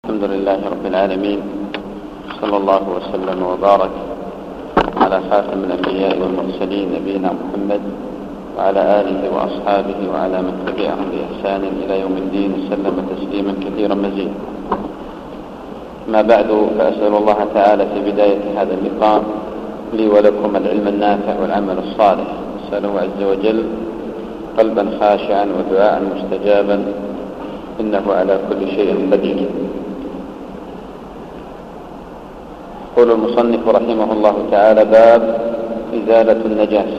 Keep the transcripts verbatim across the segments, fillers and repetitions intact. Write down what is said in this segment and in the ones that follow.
الحمد لله رب العالمين، صلى الله وسلم وبارك على خاتم الأنبياء والمرسلين نبينا محمد وعلى آله وأصحابه وعلى من تبعهم بإحسان إلى يوم الدين وسلم تسليما كثيرا مزيدا. ما بعد، فأسأل الله تعالى في بداية هذا اللقاء لي ولكم العلم النافع والعمل الصالح، أسأله عز وجل قلبا خاشعا ودعاء مستجابا، إنه على كل شيء قدير. يقول المصنف رحمه الله تعالى: باب إزالة النجاسة.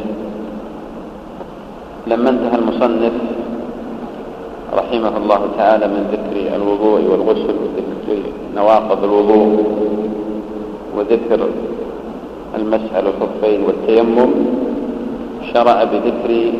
لما انتهى المصنف رحمه الله تعالى من ذكر الوضوء والغسل وذكر نواقض الوضوء وذكر المسح على الخفين والتيمم، شرع بذكر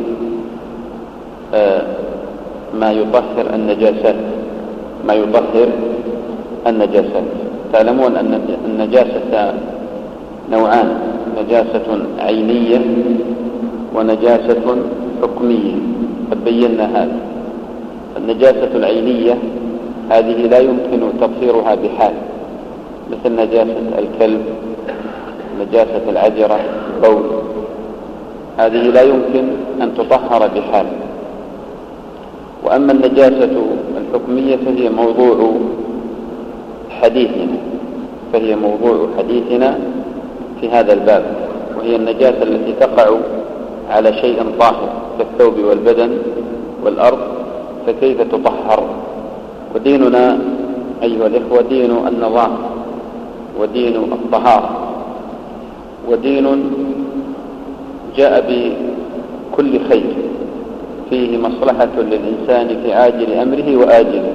ما يطهر النجاسات ما يطهر النجاسات تعلمون أن النجاسة نوعان: نجاسة عينية ونجاسة حكمية، قد بينا هذا. النجاسة العينية هذه لا يمكن تطهيرها بحال، مثل نجاسة الكلب، نجاسة العجرة، البول، هذه لا يمكن أن تطهر بحال. وأما النجاسة الحكمية فهي موضوع حديثنا فهي موضوع حديثنا في هذا الباب، وهي النجاسة التي تقع على شيء طاهر كالثوب والبدن والأرض، فكيف تطهر؟ وديننا أيها الإخوة دين النظام ودين الطهارة، ودين جاء بكل خير، فيه مصلحة للإنسان في عاجل أمره وآجله.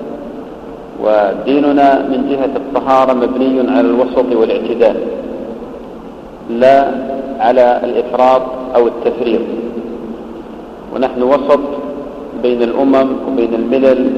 وديننا من جهة الطهارة مبني على الوسط والاعتدال، لا على الإفراط أو التفريط، ونحن وسط بين الأمم وبين الملل.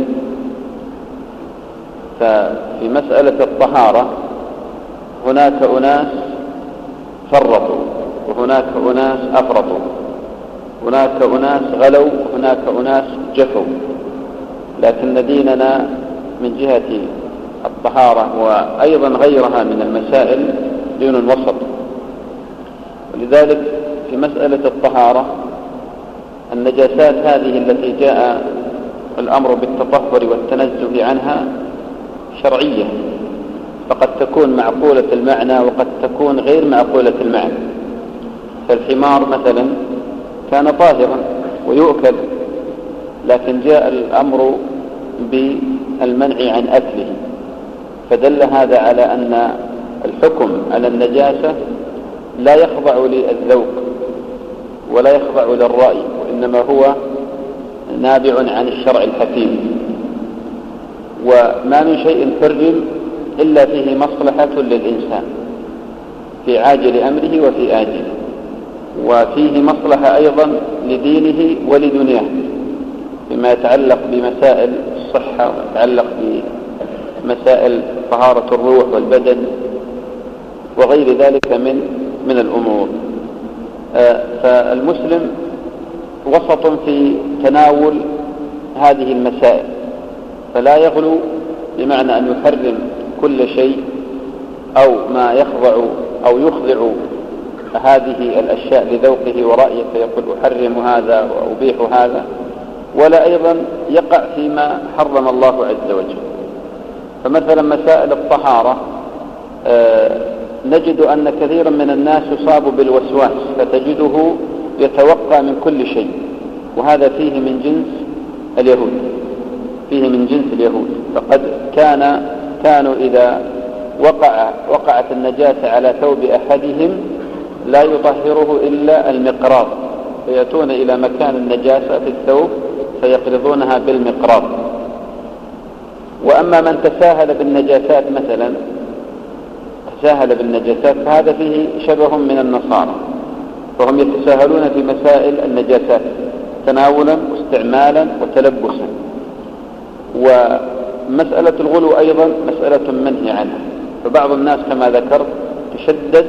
ففي مسألة الطهارة هناك أناس فرطوا وهناك أناس أفرطوا، هناك أناس غلوا وهناك أناس جفوا، لكن ديننا من جهة الطهارة وأيضا غيرها من المسائل دين وسط. ولذلك في مسألة الطهارة النجاسات هذه التي جاء الأمر بالتطهر والتنزه عنها شرعية، فقد تكون معقولة المعنى وقد تكون غير معقولة المعنى. فالحمار مثلا كان طاهرا ويؤكل، لكن جاء الأمر بالمنع عن أكله، فدل هذا على أن الحكم على النجاسة لا يخضع للذوق ولا يخضع للرأي، وإنما هو نابع عن الشرع الحكيم. وما من شيء حرم إلا فيه مصلحة للإنسان في عاجل أمره وفي آجله، وفيه مصلحة أيضا لدينه ولدنياه بما يتعلق بمسائل الصحة ويتعلق بمسائل طهارة الروح والبدن وغير ذلك من من الأمور. فالمسلم وسط في تناول هذه المسائل، فلا يغلو بمعنى أن يحرم كل شيء أو ما يخضع أو يخضع هذه الأشياء لذوقه ورأيه فيقول أحرم هذا وأبيح هذا، ولا أيضا يقع فيما حرم الله عز وجل. فمثلا مسائل الطهارة نجد أن كثيرا من الناس يصاب بالوسواس، فتجده يتوقع من كل شيء، وهذا فيه من جنس اليهود فيه من جنس اليهود فقد كان كانوا إذا وقع وقعت النجاسة على ثوب أحدهم لا يطهره إلا المقراض، فيأتون إلى مكان النجاسة في الثوب فيقرضونها بالمقراض. وأما من تساهل بالنجاسات مثلا تساهل بالنجاسات فهذا فيه شبه من النصارى، فهم يتساهلون في مسائل النجاسات تناولا واستعمالا وتلبسا. ومسألة الغلو أيضا مسألة منهي عنها، فبعض الناس كما ذكرت تشدد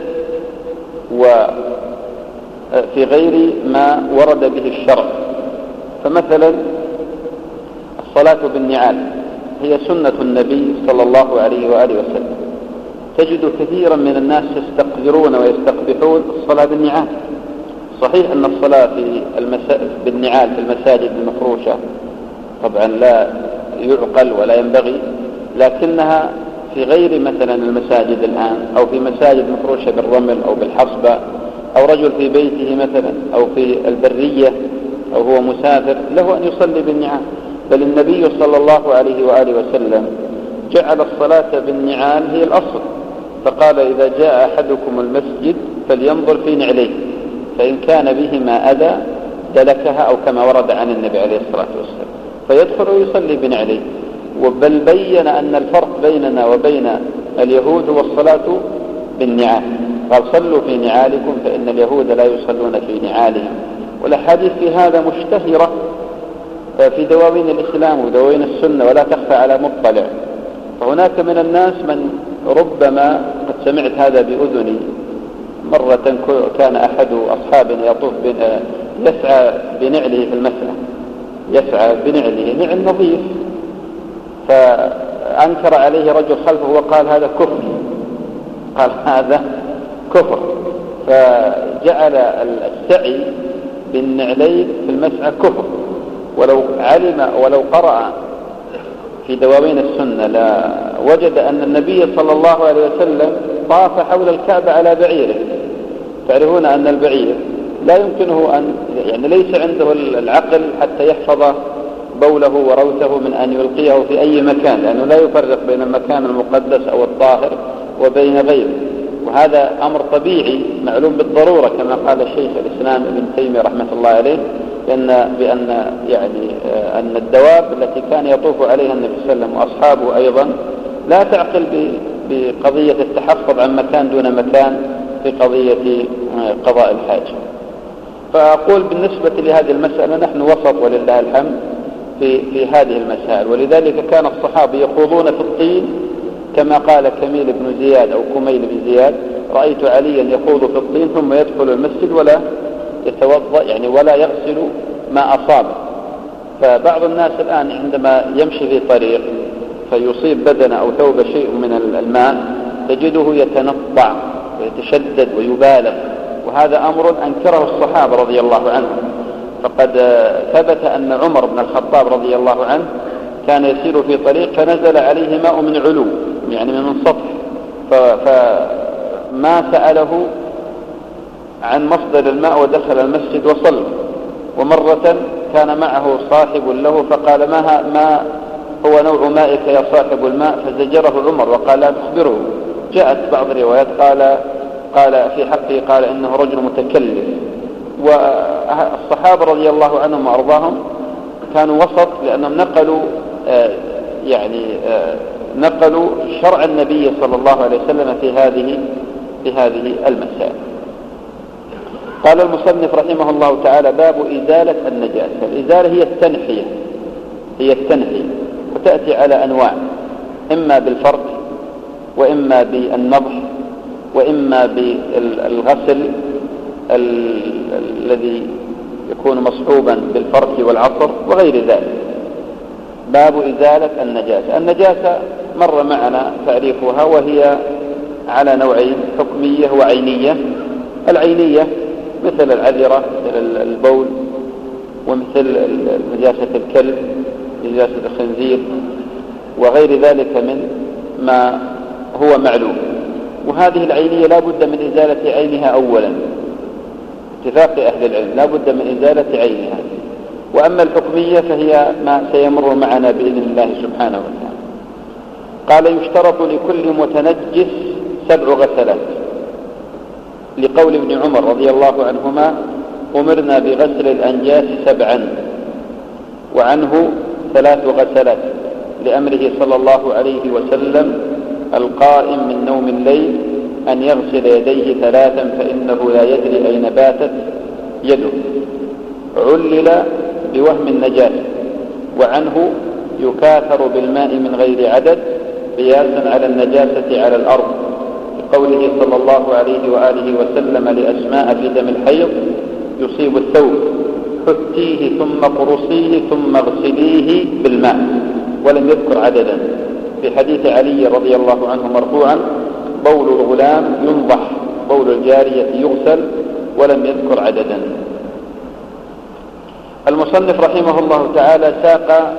وفي غير ما ورد به الشرع. فمثلا الصلاة بالنعال هي سنة النبي صلى الله عليه وآله وسلم. تجد كثيرا من الناس يستقذرون ويستقبحون الصلاة بالنعال. صحيح أن الصلاة في المسا... بالنعال في المساجد المفروشة طبعا لا يعقل ولا ينبغي، لكنها في غير مثلا المساجد الآن، أو في مساجد مفروشة بالرمل أو بالحصبة، أو رجل في بيته مثلا، أو في البرية، أو هو مسافر، له أن يصلي بالنعال. بل النبي صلى الله عليه وآله وسلم جعل الصلاة بالنعال هي الأصل، فقال: إذا جاء أحدكم المسجد فلينظر في نعليه، فإن كان بهما أذى دلكها، أو كما ورد عن النبي عليه الصلاة والسلام، فيدخل ويصلي بنعليه. بل بين أن الفرق بيننا وبين اليهود هو الصلاة بالنعال، قال: صلوا في نعالكم فإن اليهود لا يصلون في نعالهم. والأحاديث في هذا مشتهرة في دواوين الإسلام ودواوين السنة ولا تخفى على مطلع. فهناك من الناس من ربما قد سمعت هذا بأذني مرة، كان أحد أصحابنا يطوف يسعى بنعله في المسعى، يسعى بنعله، نعل نظيف، فأنكر عليه رجل خلفه وقال: هذا كفر، قال: هذا كفر. فجعل السعي بالنعلين في المسعى كفر. ولو علم ولو قرأ في دواوين السنة لا وجد أن النبي صلى الله عليه وسلم طاف حول الكعبة على بعيره. تعرفون أن البعير لا يمكنه أن يعني ليس عنده العقل حتى يحفظ بوله وروثه من أن يلقيه في أي مكان، لأنه لا يفرق بين المكان المقدس أو الطاهر وبين غيره. وهذا أمر طبيعي معلوم بالضرورة، كما قال الشيخ الإسلام ابن تيمية رحمة الله عليه، بأن, بأن يعني أن الدواب التي كان يطوف عليها النبي صلى الله عليه وسلم وأصحابه أيضا لا تعقل بقضية التحفظ عن مكان دون مكان في قضية قضاء الحاجة. فأقول بالنسبة لهذه المسألة نحن وسط ولله الحمد في, في هذه المسائل. ولذلك كان الصحابة يخوضون في الطين، كما قال كميل بن زياد أو كميل بن زياد: رأيت عليا يخوض في الطين ثم يدخل المسجد ولا يتوضأ يعني ولا يغسل ما أصابه. فبعض الناس الآن عندما يمشي في طريق فيصيب بدنه أو ثوب شيء من الماء تجده يتنطع ويتشدد ويبالغ، وهذا أمر أنكره الصحابة رضي الله عنهم. فقد ثبت أن عمر بن الخطاب رضي الله عنه كان يسير في طريق فنزل عليه ماء من علو يعني من سطح، فما سأله عن مصدر الماء ودخل المسجد وصلى. ومرة كان معه صاحب له فقال: ما, ما هو نوع مائك يا صاحب الماء؟ فزجره عمر وقال: لا تخبره. جاءت بعض الروايات قال قال في حقه قال إنه رجل متكلف. والصحابة رضي الله عنهم وأرضاهم كانوا وسط، لأنهم نقلوا آه يعني آه نقلوا شرع النبي صلى الله عليه وسلم في هذه في هذه المسائل. قال المصنف رحمه الله تعالى: باب إزالة النجاسة. الإزالة هي التنحية هي التنحية وتأتي على أنواع، إما بالفرق، وإما بالنضح، وإما بالغسل الذي يكون مصحوبا بالفرك والعصر وغير ذلك. باب إزالة النجاسة. النجاسة مر معنا تعريفها، وهي على نوعين: حكمية وعينية. العينية مثل العذرة، مثل البول، ومثل نجاسة الكلب، نجاسة الخنزير، وغير ذلك من ما هو معلوم. وهذه العينية لا بد من إزالة عينها أولا، اتفاق أهل العلم لا بد من إزالة عينها. وأما الحكمية فهي ما سيمر معنا بإذن الله سبحانه وتعالى. قال: يشترط لكل متنجس سبع غسلات، لقول ابن عمر رضي الله عنهما: أمرنا بغسل الأنجاس سبعا، وعنه ثلاث غسلات لأمره صلى الله عليه وسلم القائم من نوم الليل أن يغسل يديه ثلاثا فإنه لا يدري أين باتت يده. علل بوهم النجاسة. وعنه: يكاثر بالماء من غير عدد قياسا على النجاسة على الأرض، لقوله صلى الله عليه وآله وسلم لأسماء في دم الحيض: يصيب الثوب حتيه ثم قرصيه ثم اغسليه بالماء. ولم يذكر عددا. في حديث علي رضي الله عنه مرفوعا: بول الغلام ينضح، بول الجارية يغسل، ولم يذكر عددا. المصنف رحمه الله تعالى ساق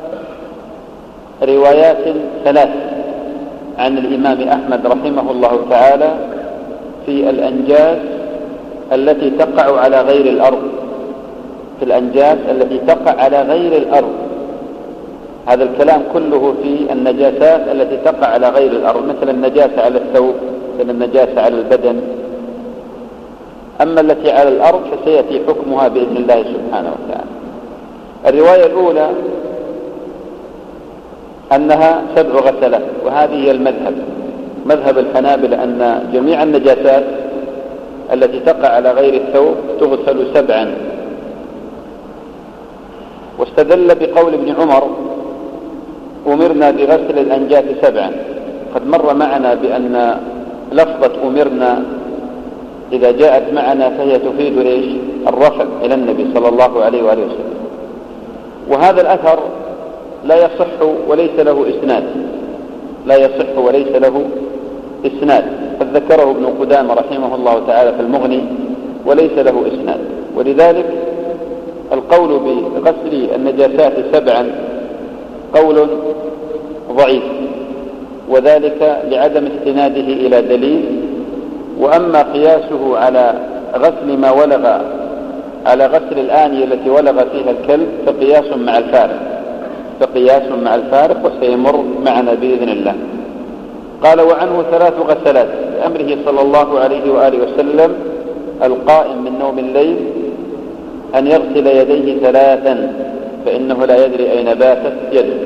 روايات ثلاث عن الإمام أحمد رحمه الله تعالى في الأنجاس التي تقع على غير الأرض، في الأنجاس التي تقع على غير الأرض. هذا الكلام كله في النجاسات التي تقع على غير الأرض، مثل النجاسة على الثوب، مثل النجاسة على البدن. أما التي على الأرض فسيأتي حكمها بإذن الله سبحانه وتعالى. الرواية الأولى أنها سبع غسلات، وهذه هي المذهب، مذهب الحنابلة، أن جميع النجاسات التي تقع على غير الثوب تغسل سبعا. واستدل بقول ابن عمر: أمرنا بغسل الأنجاس سبعا. قد مر معنا بأن لفظة أمرنا إذا جاءت معنا فهي تفيد إيش؟ الرفع إلى النبي صلى الله عليه وآله وسلم. وهذا الأثر لا يصح وليس له إسناد، لا يصح وليس له إسناد، قد ذكره ابن قدامة رحمه الله تعالى في المغني، وليس له إسناد. ولذلك القول بغسل النجاسات سبعا قول ضعيف، وذلك لعدم استناده إلى دليل. وأما قياسه على غسل ما ولغ، على غسل الآنية التي ولغ فيها الكلب، فقياس مع الفارق، فقياس مع الفارق، وسيمر معنا بإذن الله. قال: وعنه ثلاث غسلات، لأمره صلى الله عليه وآله وسلم القائم من نوم الليل أن يغسل يديه ثلاثا، فإنه لا يدري أين باتت يده.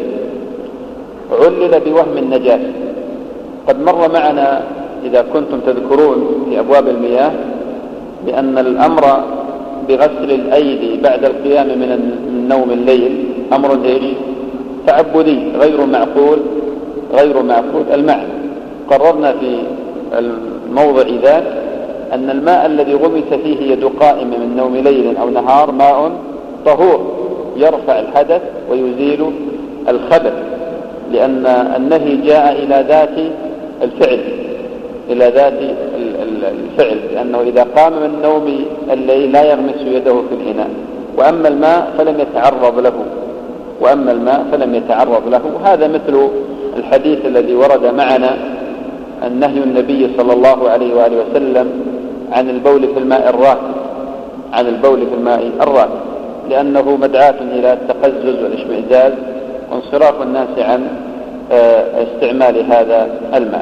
علل بوهم النجاسة. قد مر معنا إذا كنتم تذكرون في أبواب المياه بأن الأمر بغسل الأيدي بعد القيام من نوم الليل أمر إيش؟ تعبدي غير معقول، غير معقول المعنى. قررنا في الموضع ذاك أن الماء الذي غمس فيه يد قائم من نوم ليل أو نهار ماء طهور يرفع الحدث ويزيل الخبث، لأن النهي جاء إلى ذات الفعل، إلى ذات الفعل، لأنه إذا قام من نوم الليل لا يغمس يده في الإناء. وأما الماء فلم يتعرض له، وأما الماء فلم يتعرض له. وهذا مثل الحديث الذي ورد معنا النهي النبي صلى الله عليه وآله وسلم عن البول في الماء الراكد، عن البول في الماء الراكد، لأنه مدعاة إلى التقزز والاشمئزاز وانصراف الناس عن استعمال هذا الماء.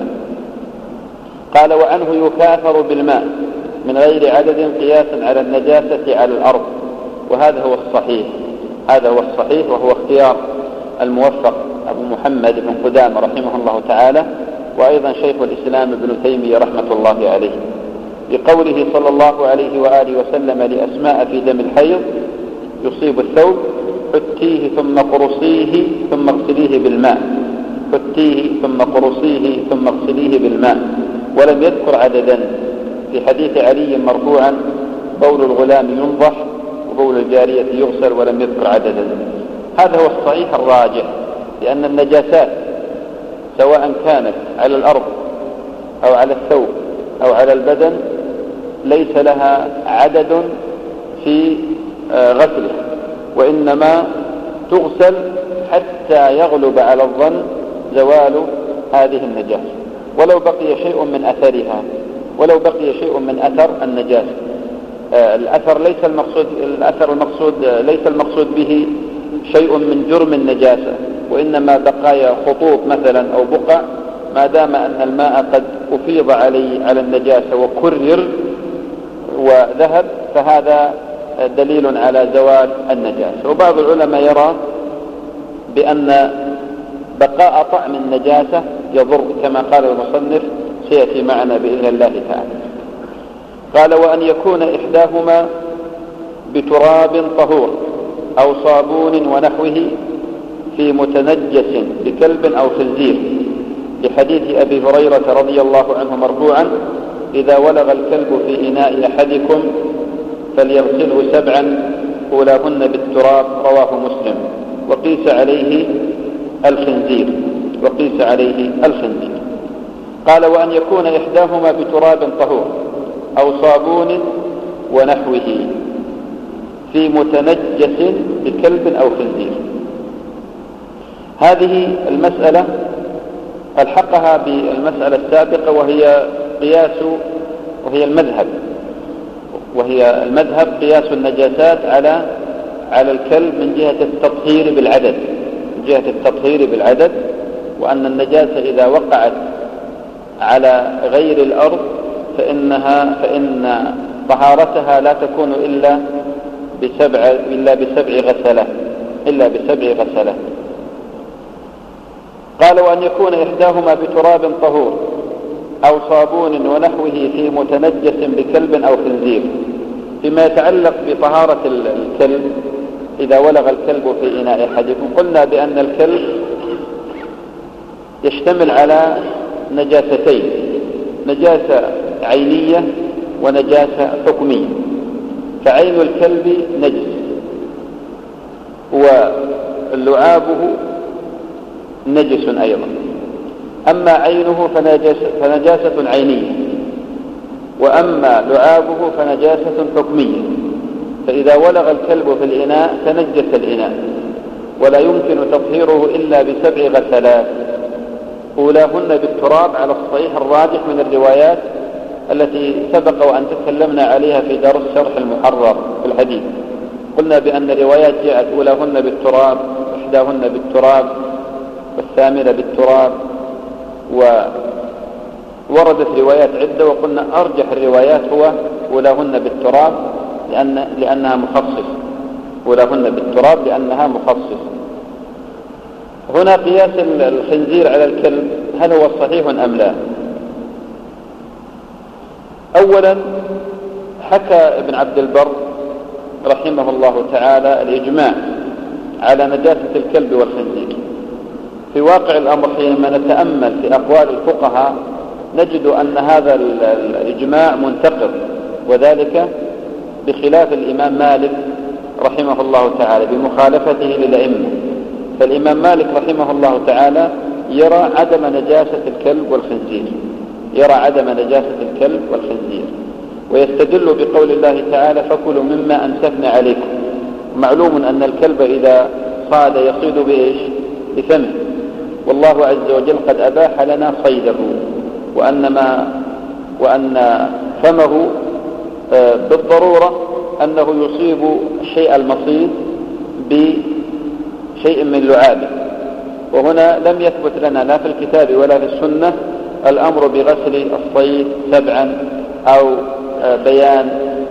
قال: وعنه يكاثر بالماء من غير عدد قياسا على النجاسة على الأرض. وهذا هو الصحيح، هذا هو الصحيح، وهو اختيار الموفق أبو محمد بن قدامة رحمه الله تعالى، وأيضا شيخ الإسلام ابن تيمية رحمة الله عليه، بقوله صلى الله عليه وآله وسلم لأسماء في دم الحيض يصيب الثوب: حتيه ثم قرصيه ثم اغسليه بالماء، حتيه ثم قرصيه ثم اغسليه بالماء، ولم يذكر عددا. في حديث علي مرفوعا: بول الغلام ينضح وبول الجارية يغسل، ولم يذكر عددا. هذا هو الصحيح الراجح، لأن النجاسات سواء كانت على الأرض أو على الثوب أو على البدن ليس لها عدد في غسلها، وإنما تغسل حتى يغلب على الظن زوال هذه النجاسة، ولو بقي شيء من أثرها، ولو بقي شيء من أثر النجاسة. الأثر ليس المقصود، الأثر المقصود ليس المقصود به شيء من جرم النجاسة، وإنما بقايا خطوط مثلا أو بقع، ما دام أن الماء قد أفيض عليه على النجاسة وكرر وذهب، فهذا دليل على زوال النجاسة. وبعض العلماء يرى بأن بقاء طعم النجاسة يضر، كما قال المصنف سيأتي معنا بإذن الله تعالى. قال: وأن يكون إحداهما بتراب طهور أو صابون ونحوه في متنجس بكلب أو خنزير، لحديث أبي هريرة رضي الله عنه مرفوعا: إذا ولغ الكلب في إناء أحدكم فليغسله سبعا أولاهن بالتراب، رواه مسلم. وقيس عليه الخنزير وقيس عليه الخنزير. قال وأن يكون إحداهما بتراب طهور أو صابون ونحوه في متنجس بكلب أو خنزير. هذه المسألة ألحقها بالمسألة السابقة وهي قياس وهي المذهب وهي المذهب قياس النجاسات على على الكلب من جهة التطهير بالعدد من جهة التطهير بالعدد وأن النجاسة إذا وقعت على غير الأرض فإنها فإن طهارتها لا تكون إلا بسبع إلا بسبع غسلات إلا بسبع غسلات. قال وأن يكون إحداهما بتراب طهور أو صابون ونحوه في متنجس بكلب أو خنزير. فيما يتعلق بطهارة الكلب إذا ولغ الكلب في إناء أحدكم قلنا بأن الكلب يشتمل على نجاستين، نجاسة عينية ونجاسة حكمية. فعين الكلب نجس ولعابه نجس أيضا، أما عينه فنجاسة عينية وأما لعابه فنجاسة حكمية. فإذا ولغ الكلب في الإناء تنجس الإناء ولا يمكن تطهيره إلا بسبع غسلات، أولاهن بالتراب على الصحيح الراجح من الروايات التي سبق وأن تكلمنا عليها في درس شرح المحرر في الحديث. قلنا بأن روايات جاءت أولاهن بالتراب إحداهن بالتراب والثامنة بالتراب، ووردت روايات عدة وقلنا أرجح الروايات هو أولاهن بالتراب لأن لأنها مخصص أولاهن بالتراب لأنها مخصص. هنا قياس الخنزير على الكلب هل هو صحيح أم لا؟ أولا حكى ابن عبد البر رحمه الله تعالى الإجماع على نجاسة الكلب والخنزير. في واقع الأمر حينما نتأمل في أقوال الفقهاء نجد أن هذا الإجماع منتقض، وذلك بخلاف الإمام مالك رحمه الله تعالى بمخالفته للأئمة. فالإمام مالك رحمه الله تعالى يرى عدم نجاسة الكلب والخنزير يرى عدم نجاسة الكلب والخنزير ويستدل بقول الله تعالى فكلوا مما أمسكنا عليكم. معلوم أن الكلب إذا صاد يصيد بإيش؟ بفمه، والله عز وجل قد أباح لنا صيده، وأن, ما وأن فمه بالضرورة أنه يصيب الشيء المصيد بشيء من لعابه. وهنا لم يثبت لنا لا في الكتاب ولا في السنة الأمر بغسل الصيد سبعا أو بيان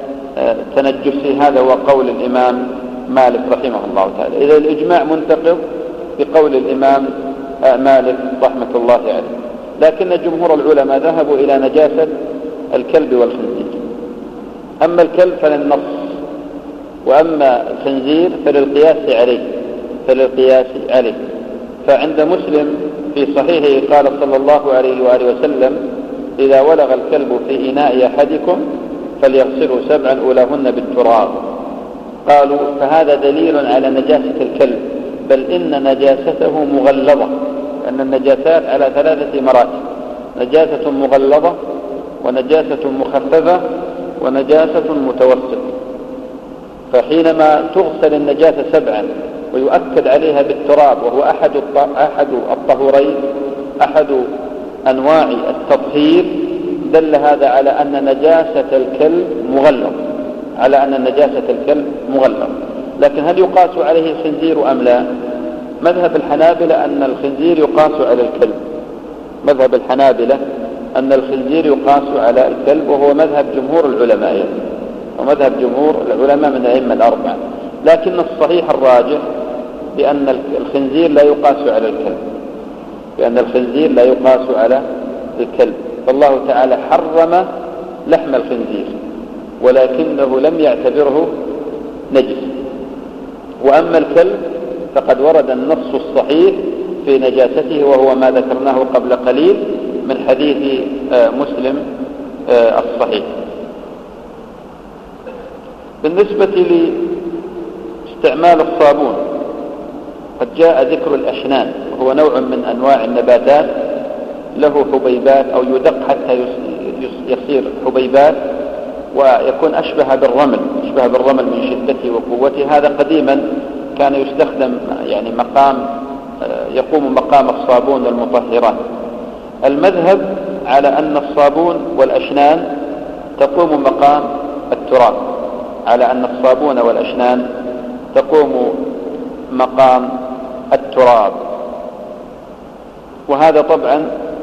تنجسه. هذا هو قول الإمام مالك رحمه الله تعالى. إذا الإجماع منتقض بقول الإمام مالك رحمة الله عليه، لكن جمهور العلماء ذهبوا إلى نجاسة الكلب والخنزير. أما الكلب فللنص، وأما الخنزير فللقياس عليه فللقياس عليه فعند مسلم في صحيحه قال صلى الله عليه وآله وسلم إذا ولغ الكلب في إناء أحدكم فليغسله سبعا أولاهن بالتراب. قالوا فهذا دليل على نجاسة الكلب، بل إن نجاسته مغلظة، لأن النجاسات على ثلاثة مراتب: نجاسة مغلظة ونجاسة مخففة ونجاسة متوسطة. فحينما تغسل النجاسة سبعا ويؤكد عليها بالتراب وهو أحد أحد الطهورين أحد أنواع التطهير دل هذا على أن نجاسة الكلب مغلظ على أن نجاسة الكلب مغلظ. لكن هل يقاس عليه الخنزير أم لا؟ مذهب الحنابلة أن الخنزير يقاس على الكلب مذهب الحنابلة أن الخنزير يقاس على الكلب، وهو مذهب جمهور العلماء ومذهب جمهور العلماء من الأئمة الأربعة. لكن الصحيح الراجح بأن الخنزير لا يقاس على الكلب بأن الخنزير لا يقاس على الكلب. فالله تعالى حرم لحم الخنزير ولكنه لم يعتبره نجس. وأما الكلب فقد ورد النص الصحيح في نجاسته، وهو ما ذكرناه قبل قليل من حديث مسلم الصحيح. بالنسبة لاستعمال الصابون قد جاء ذكر الأشنان وهو نوع من أنواع النباتات، له حبيبات أو يدق حتى يصير حبيبات ويكون أشبه بالرمل أشبه بالرمل من شدته وقوته. هذا قديما كان يستخدم يعني مقام يقوم مقام الصابون والمطهرات. المذهب على أن الصابون والأشنان تقوم مقام التراب، على أن الصابون والأشنان تقوم مقام التراب. وهذا طبعا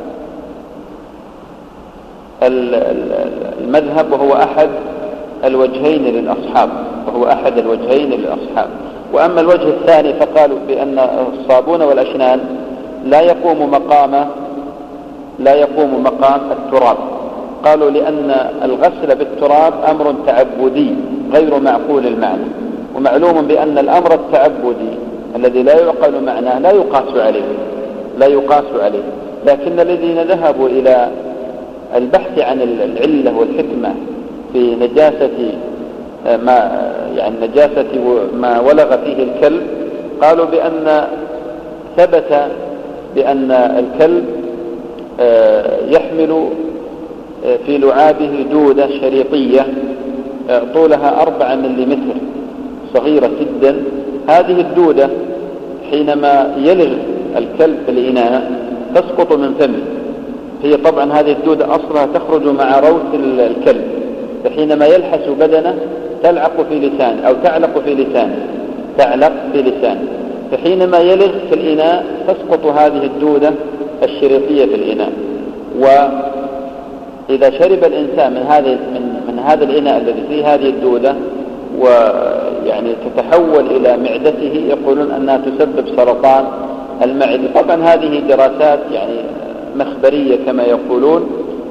المذهب وهو أحد الوجهين للأصحاب وهو أحد الوجهين للأصحاب. وأما الوجه الثاني فقالوا بأن الصابون والأشنان لا يقوم مقام لا يقوم مقام التراب. قالوا لأن الغسل بالتراب أمر تعبدي غير معقول المعنى، ومعلوم بأن الأمر التعبدي الذي لا يعقل معناه لا يقاس عليه لا يقاس عليه لكن الذين ذهبوا إلى البحث عن العلة والحكمة في نجاسة ما يعني نجاسة ما ولغ فيه الكلب، قالوا بأن ثبت بأن الكلب يحمل في لعابه دودة شريطية طولها أربعة مليمتر صغيرة جدا. هذه الدودة حينما يلغ الكلب في الإناء تسقط من فمه. هي طبعا هذه الدودة أصلها تخرج مع روث الكلب، فحينما يلحس بدنه تلعق في لسانه أو تعلق في لسانه تعلق في لسانه فحينما يلغ في الإناء تسقط هذه الدودة الشريطية في الإناء. وإذا شرب الإنسان من هذا من من هذا الإناء الذي فيه هذه الدودة ويعني تتحول إلى معدته، يقولون أنها تسبب سرطان المعدة. طبعا هذه دراسات يعني مخبرية كما يقولون،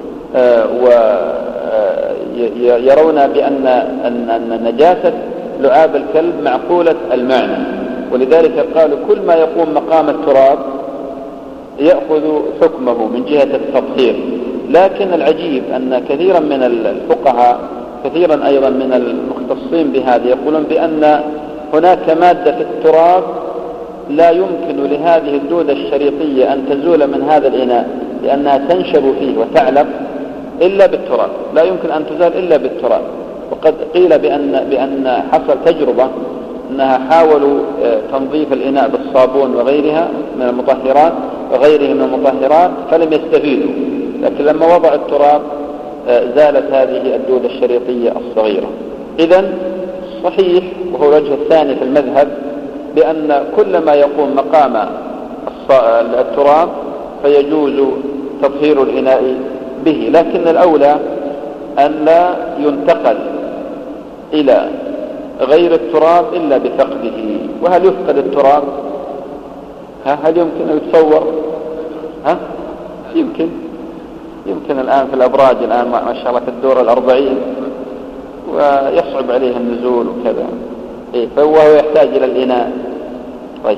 ويرون بأن أن نجاسة لعاب الكلب معقولة المعنى، ولذلك قالوا كل ما يقوم مقام التراب يأخذ حكمه من جهة التطهير. لكن العجيب أن كثيرا من الفقهاء كثيرا أيضا من المختصين بهذا يقولون بأن هناك مادة في التراب لا يمكن لهذه الدودة الشريطية أن تزول من هذا الإناء لأنها تنشب فيه وتعلق إلا بالتراب، لا يمكن أن تزال إلا بالتراب. وقد قيل بأن, بأن حصل تجربة أنها حاولوا تنظيف الإناء بالصابون وغيرها من المطهرات وغيره من المطهرات فلم يستفيدوا، لكن لما وضع التراب زالت هذه الدودة الشريطية الصغيرة. إذن صحيح وهو الوجه الثاني في المذهب بأن كل ما يقوم مقام التراب فيجوز تطهير الإناء به، لكن الأولى أن لا ينتقل إلى غير التراب إلا بفقده. وهل يفقد التراب؟ ها هل يمكن أن يتصور؟ ها يمكن يمكن الآن في الأبراج الآن ما شاء الله في الدور الأربعين ويصعب عليه النزول وكذا، إيه فهو يحتاج إلى الإناء. طيب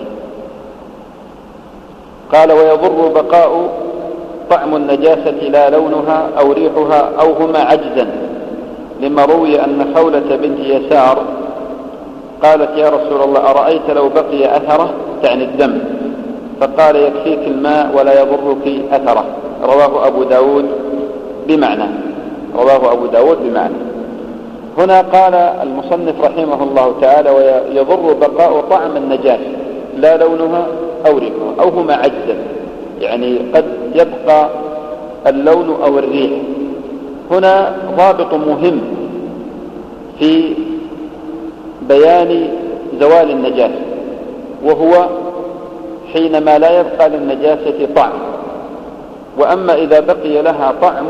قال ويضر بقاء طعم النجاسة لا لونها أو ريحها أو هما عجزا، لما روي أن خولة بنت يسار قالت يا رسول الله أرأيت لو بقي أثره تعني الدم، فقال يكفيك الماء ولا يضرك أثره. رواه أبو داود بمعنى رواه أبو داود بمعنى هنا قال المصنف رحمه الله تعالى ويضر بقاء طعم النجاسة لا لونها أو ريحها أو هما عجزا، يعني قد يبقى اللون أو الريح. هنا ضابط مهم في بيان زوال النجاسة، وهو حينما لا يبقى للنجاسة طعم، وأما إذا بقي لها طعم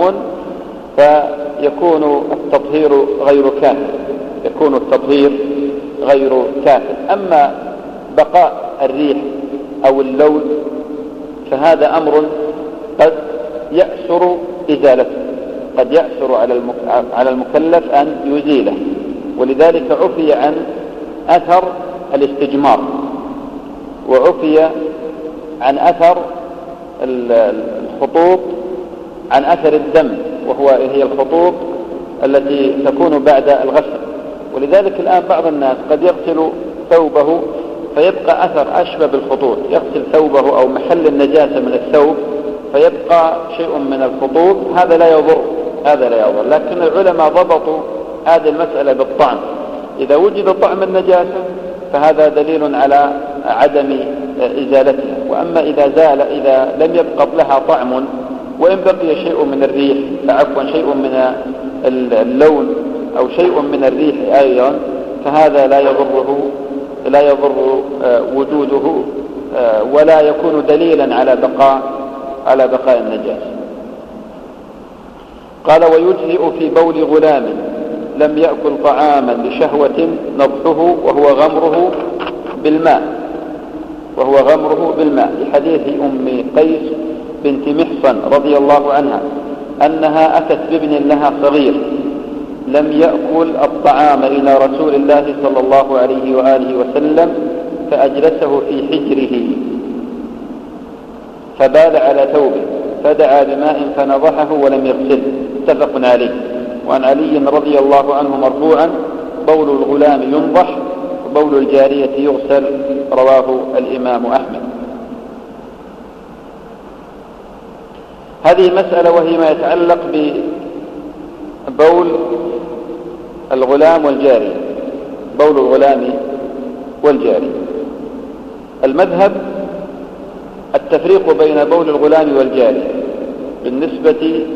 فيكون التطهير غير كافٍ يكون التطهير غير كافٍ. أما بقاء الريح أو اللون فهذا أمر قد يأسر إزالته قد يأسر على المكلف أن يزيله، ولذلك عفي عن أثر الاستجمار وعفي عن أثر الخطوط عن أثر الدم، وهو هي الخطوط التي تكون بعد الغسل. ولذلك الآن بعض الناس قد يغسل ثوبه فيبقى أثر أشبه بالخطوط، يغسل ثوبه أو محل النجاسة من الثوب فيبقى شيء من الخطوط، هذا لا يضر، هذا لا يضر. لكن العلماء ضبطوا هذه المسألة بالطعم، إذا وجد طعم النجاسة فهذا دليل على عدم إزالتها. وأما إذا زال، إذا لم يبقى لها طعم وإن بقي شيء من الريح، عفوا شيء من اللون أو شيء من الريح أيضا، فهذا لا يضره، لا يضر وجوده ولا يكون دليلا على بقاء على بقاء النجاسة. قال: ويجزئ في بول غلام لم يأكل طعاما لشهوة نضحه وهو غمره بالماء وهو غمره بالماء لحديث أم قيس بنت محصن رضي الله عنها أنها أتت بابن لها صغير لم يأكل الطعام إلى رسول الله صلى الله عليه وآله وسلم فأجلسه في حجره فبال على ثوبه فدعا بماء فنضحه ولم يغسله، متفق عليه. وعن علي رضي الله عنه مرفوعا: بول الغلام ينضح وبول الجارية يغسل، رواه الإمام أحمد. هذه مسألة وهي ما يتعلق ببول الغلام والجارية، بول الغلام والجارية. المذهب التفريق بين بول الغلام والجارية بالنسبة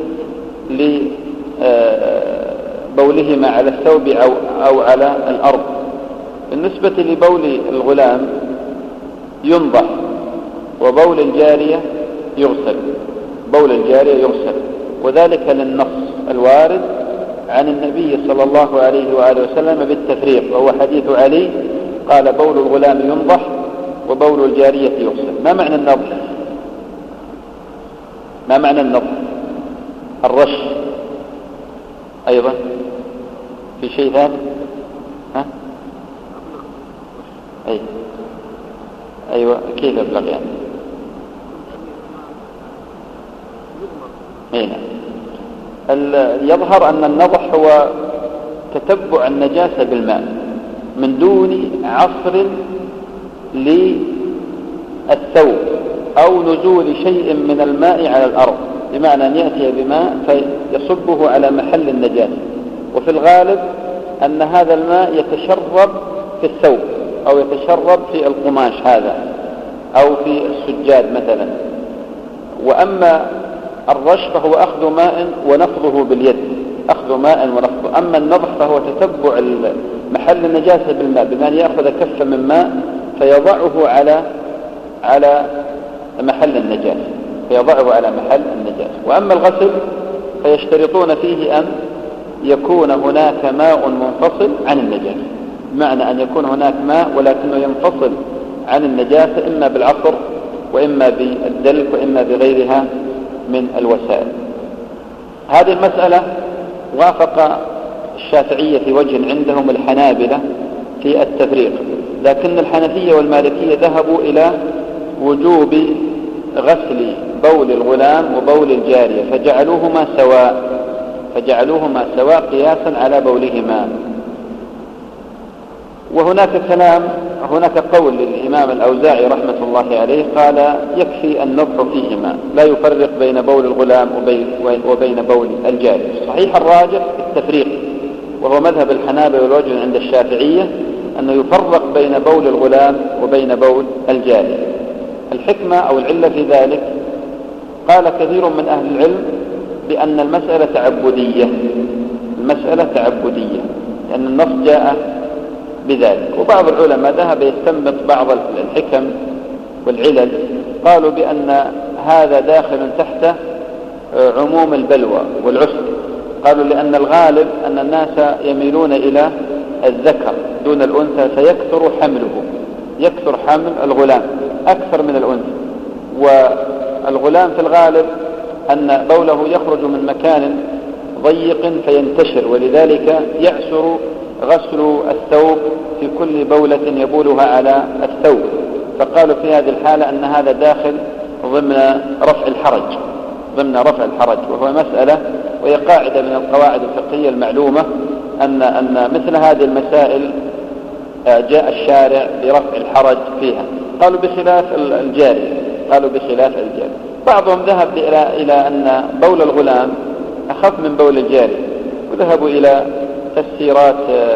لبولهما على الثوب أو, أو على الأرض. بالنسبة لبول الغلام ينضح وبول الجارية يغسل، بول الجارية يغسل، وذلك للنص الوارد عن النبي صلى الله عليه وآله وسلم بالتفريق، وهو حديث علي قال: بول الغلام ينضح وبول الجارية يغسل. ما معنى النضح؟ ما معنى النضح؟ الرش أيضا في شيء ثاني؟ ها؟ أي. أيوة كيف أبلغ يعني؟ هنا يظهر أن النضح هو تتبع النجاسة بالماء من دون عصر للثوب أو نزول شيء من الماء على الأرض، بمعنى أن يأتي بماء فيصبه على محل النجاسة. وفي الغالب أن هذا الماء يتشرب في الثوب أو يتشرب في القماش هذا أو في السجاد مثلا. وأما الرش فهو أخذ ماء ونفضه باليد، أخذ ماء ونفضه. أما النضح فهو تتبع محل النجاسة بالماء، بمعنى يأخذ كفة من ماء فيضعه على على محل النجاسة، فيضعه على محل النجاسة. وأما الغسل فيشترطون فيه أن يكون هناك ماء منفصل عن النجاسة، بمعنى أن يكون هناك ماء ولكنه ينفصل عن النجاسة إما بالعصر وإما بالدلك وإما بغيرها من الوسائل. هذه المسألة وافق الشافعية في وجه عندهم الحنابلة في التفريق، لكن الحنفية والمالكية ذهبوا إلى وجوب غسل بول الغلام وبول الجارية فجعلوهما سواء فجعلوهما سواء قياسا على بولهما. وهناك كلام هناك قول للإمام الأوزاعي رحمة الله عليه قال: يكفي النضح فيهما، لا يفرق بين بول الغلام وبين بول الجارية. صحيح الراجح التفريق، وهو مذهب الحنابلة والوجه عند الشافعية أنه يفرق بين بول الغلام وبين بول الجارية. الحكمة أو العلة في ذلك قال كثير من أهل العلم بأن المسألة تعبدية، المسألة تعبدية لأن النص جاء بذلك. وبعض العلماء ذهب يستنبط بعض الحكم والعلل، قالوا بأن هذا داخل تحت عموم البلوى والعسر. قالوا لأن الغالب أن الناس يميلون إلى الذكر دون الأنثى فيكثر حمله، يكثر حمل الغلام أكثر من الأنثى. والغلام في الغالب أن بوله يخرج من مكان ضيق فينتشر، ولذلك يعسر غسل الثوب في كل بولة يبولها على الثوب. فقالوا في هذه الحالة أن هذا داخل ضمن رفع الحرج، ضمن رفع الحرج، وهو مسألة وهي قاعدة من القواعد الفقهية المعلومة أن أن مثل هذه المسائل جاء الشارع برفع الحرج فيها. قالوا بخلاف الجاري، قالوا بخلاف الجاري. بعضهم ذهب إلى إلى أن بول الغلام أخف من بول الجاري، وذهبوا إلى تفسيرات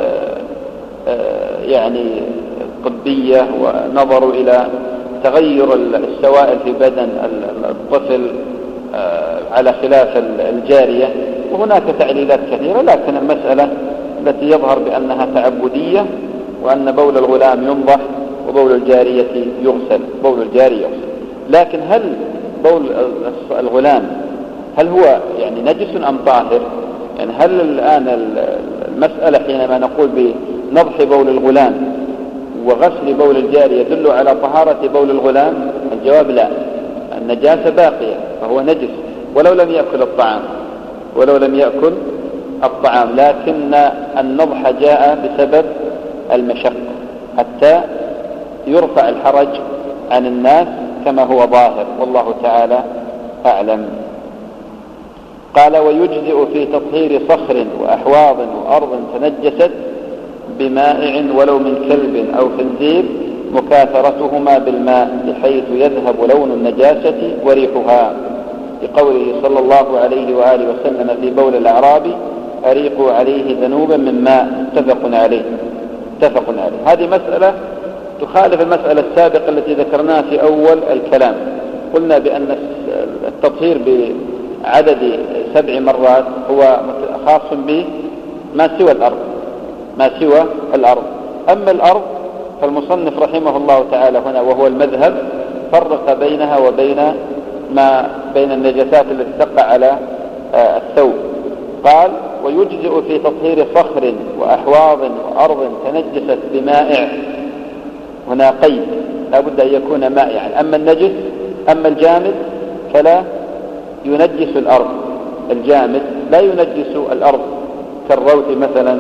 يعني طبية، ونظروا إلى تغير السوائل في بدن الطفل على خلاف الجارية، وهناك تعليلات كثيرة. لكن المسألة التي يظهر بأنها تعبدية، وأن بول الغلام ينضح وبول الجارية يغسل، بول الجاري يغسل. لكن هل بول الغلام هل هو يعني نجس أم طاهر؟ يعني هل الآن المسألة حينما نقول بنضح بول الغلام وغسل بول الجاري يدل على طهارة بول الغلام؟ الجواب لا، النجاسة باقية، فهو نجس ولو لم يأكل الطعام، ولو لم يأكل الطعام. لكن النضح جاء بسبب المشقة حتى يرفع الحرج عن الناس كما هو ظاهر، والله تعالى أعلم. قال: ويجزئ في تطهير صخر وأحواض وأرض تنجست بمائع ولو من كلب أو خنزير مكاثرتهما بالماء بحيث يذهب لون النجاسة وريحها، لقوله صلى الله عليه وآله وسلم في بول الأعرابي: أريقوا عليه ذنوبا من ماء، متفق عليه متفق عليه. هذه مسألة تخالف المسألة السابقة التي ذكرناها في أول الكلام. قلنا بأن التطهير بعدد سبع مرات هو خاص بما سوى الأرض، ما سوى الأرض. أما الأرض فالمصنف رحمه الله تعالى هنا وهو المذهب فرق بينها وبين ما بين النجاسات التي تقع على الثوب. قال: ويجزئ في تطهير صخر وأحواض وأرض تنجست بمائع. هنا قيد، لا بد أن يكون مائعا. أما النجس أما الجامد فلا ينجس الأرض، الجامد لا ينجس الأرض كالروث مثلا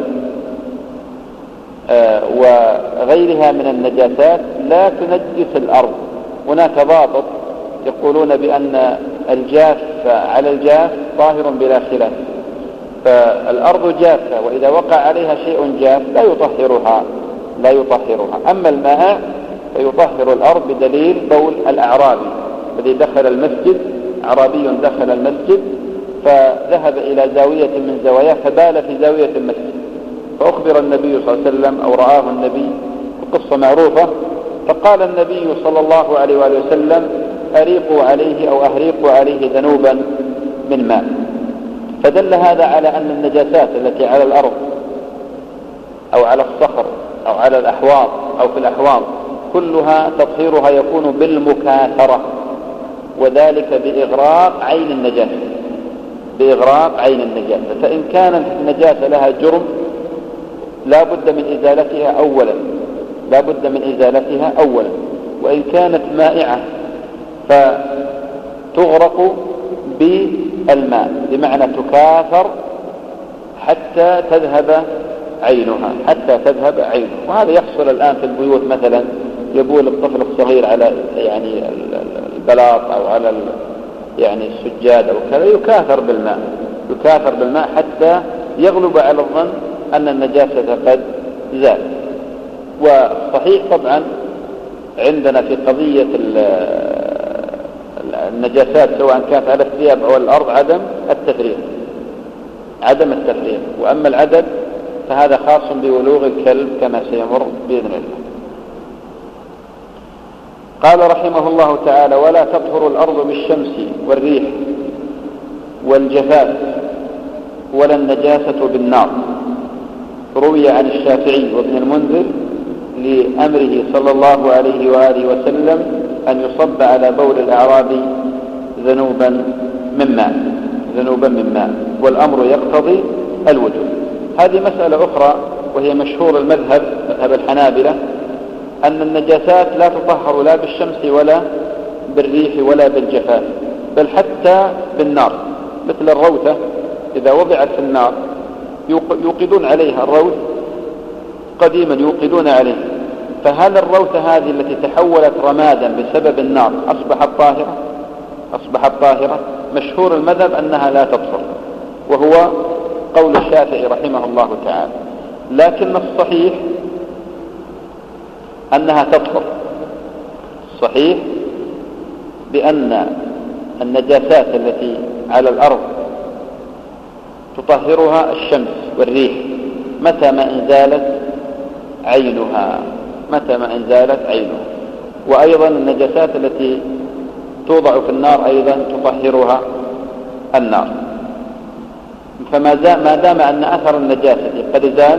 آه وغيرها من النجاسات لا تنجس الأرض. هناك ضابط يقولون بأن الجاف على الجاف طاهر بلا خلاف، فالأرض جافة وإذا وقع عليها شيء جاف لا يطهرها لا يطهرها. أما الماء فيطهر الأرض بدليل بول الأعرابي الذي دخل المسجد، أعرابي دخل المسجد فذهب إلى زاوية من زواياه فبال في زاوية المسجد، فأخبر النبي صلى الله عليه وسلم أو رآه النبي، القصة معروفة، فقال النبي صلى الله عليه وآله وسلم: أريقوا عليه أو أهريقوا عليه ذنوبا من ماء. فدل هذا على أن النجاسات التي على الأرض أو على الصخر أو على الأحواض أو في الأحواض كلها تطهيرها يكون بالمكاثرة، وذلك بإغراق عين النجاسة بإغراق عين النجاسة. فإن كانت النجاسة لها جرم لا بد من إزالتها أولا لا بد من إزالتها أولا وإن كانت مائعة فتغرق بالماء، بمعنى تكاثر حتى تذهب عينها حتى تذهب عينها. وهذا يحصل الآن في البيوت، مثلا يبول الطفل الصغير على يعني البلاط أو على يعني السجاد أو كذا، يكاثر بالماء يكاثر بالماء حتى يغلب على الظن أن النجاسة قد زالت. وصحيح طبعا عندنا في قضية النجاسات سواء كانت على الثياب أو الأرض عدم التفريق عدم التفريق وأما العدد فهذا خاص بولوغ الكلب كما سيمر بإذن الله. قال رحمه الله تعالى: ولا تطهر الأرض بالشمس والريح والجفاف ولا النجاسة بالنار. روي عن الشافعي وابن المنذر لأمره صلى الله عليه وآله وسلم أن يصب على بول الأعرابي ذنوبا من ماء ذنوبا من ماء والأمر يقتضي الوجوب. هذه مسألة أخرى وهي مشهور المذهب مذهب الحنابلة، أن النجاسات لا تطهر لا بالشمس ولا بالريح ولا بالجفاف، بل حتى بالنار، مثل الروثة إذا وضعت في النار يوقدون عليها الروث قديما يوقدون عليه، فهل الروثة هذه التي تحولت رمادا بسبب النار أصبحت طاهرة؟ أصبحت طاهرة؟ مشهور المذهب أنها لا تطهر، وهو قول الشافعي رحمه الله تعالى. لكن الصحيح أنها تطهر. صحيح بأن النجاسات التي على الأرض تطهرها الشمس والريح متى ما انزالت عينها متى ما انزالت عينها وأيضا النجاسات التي توضع في النار أيضا تطهرها النار. فما ما دام أن أثر النجاسة قد زال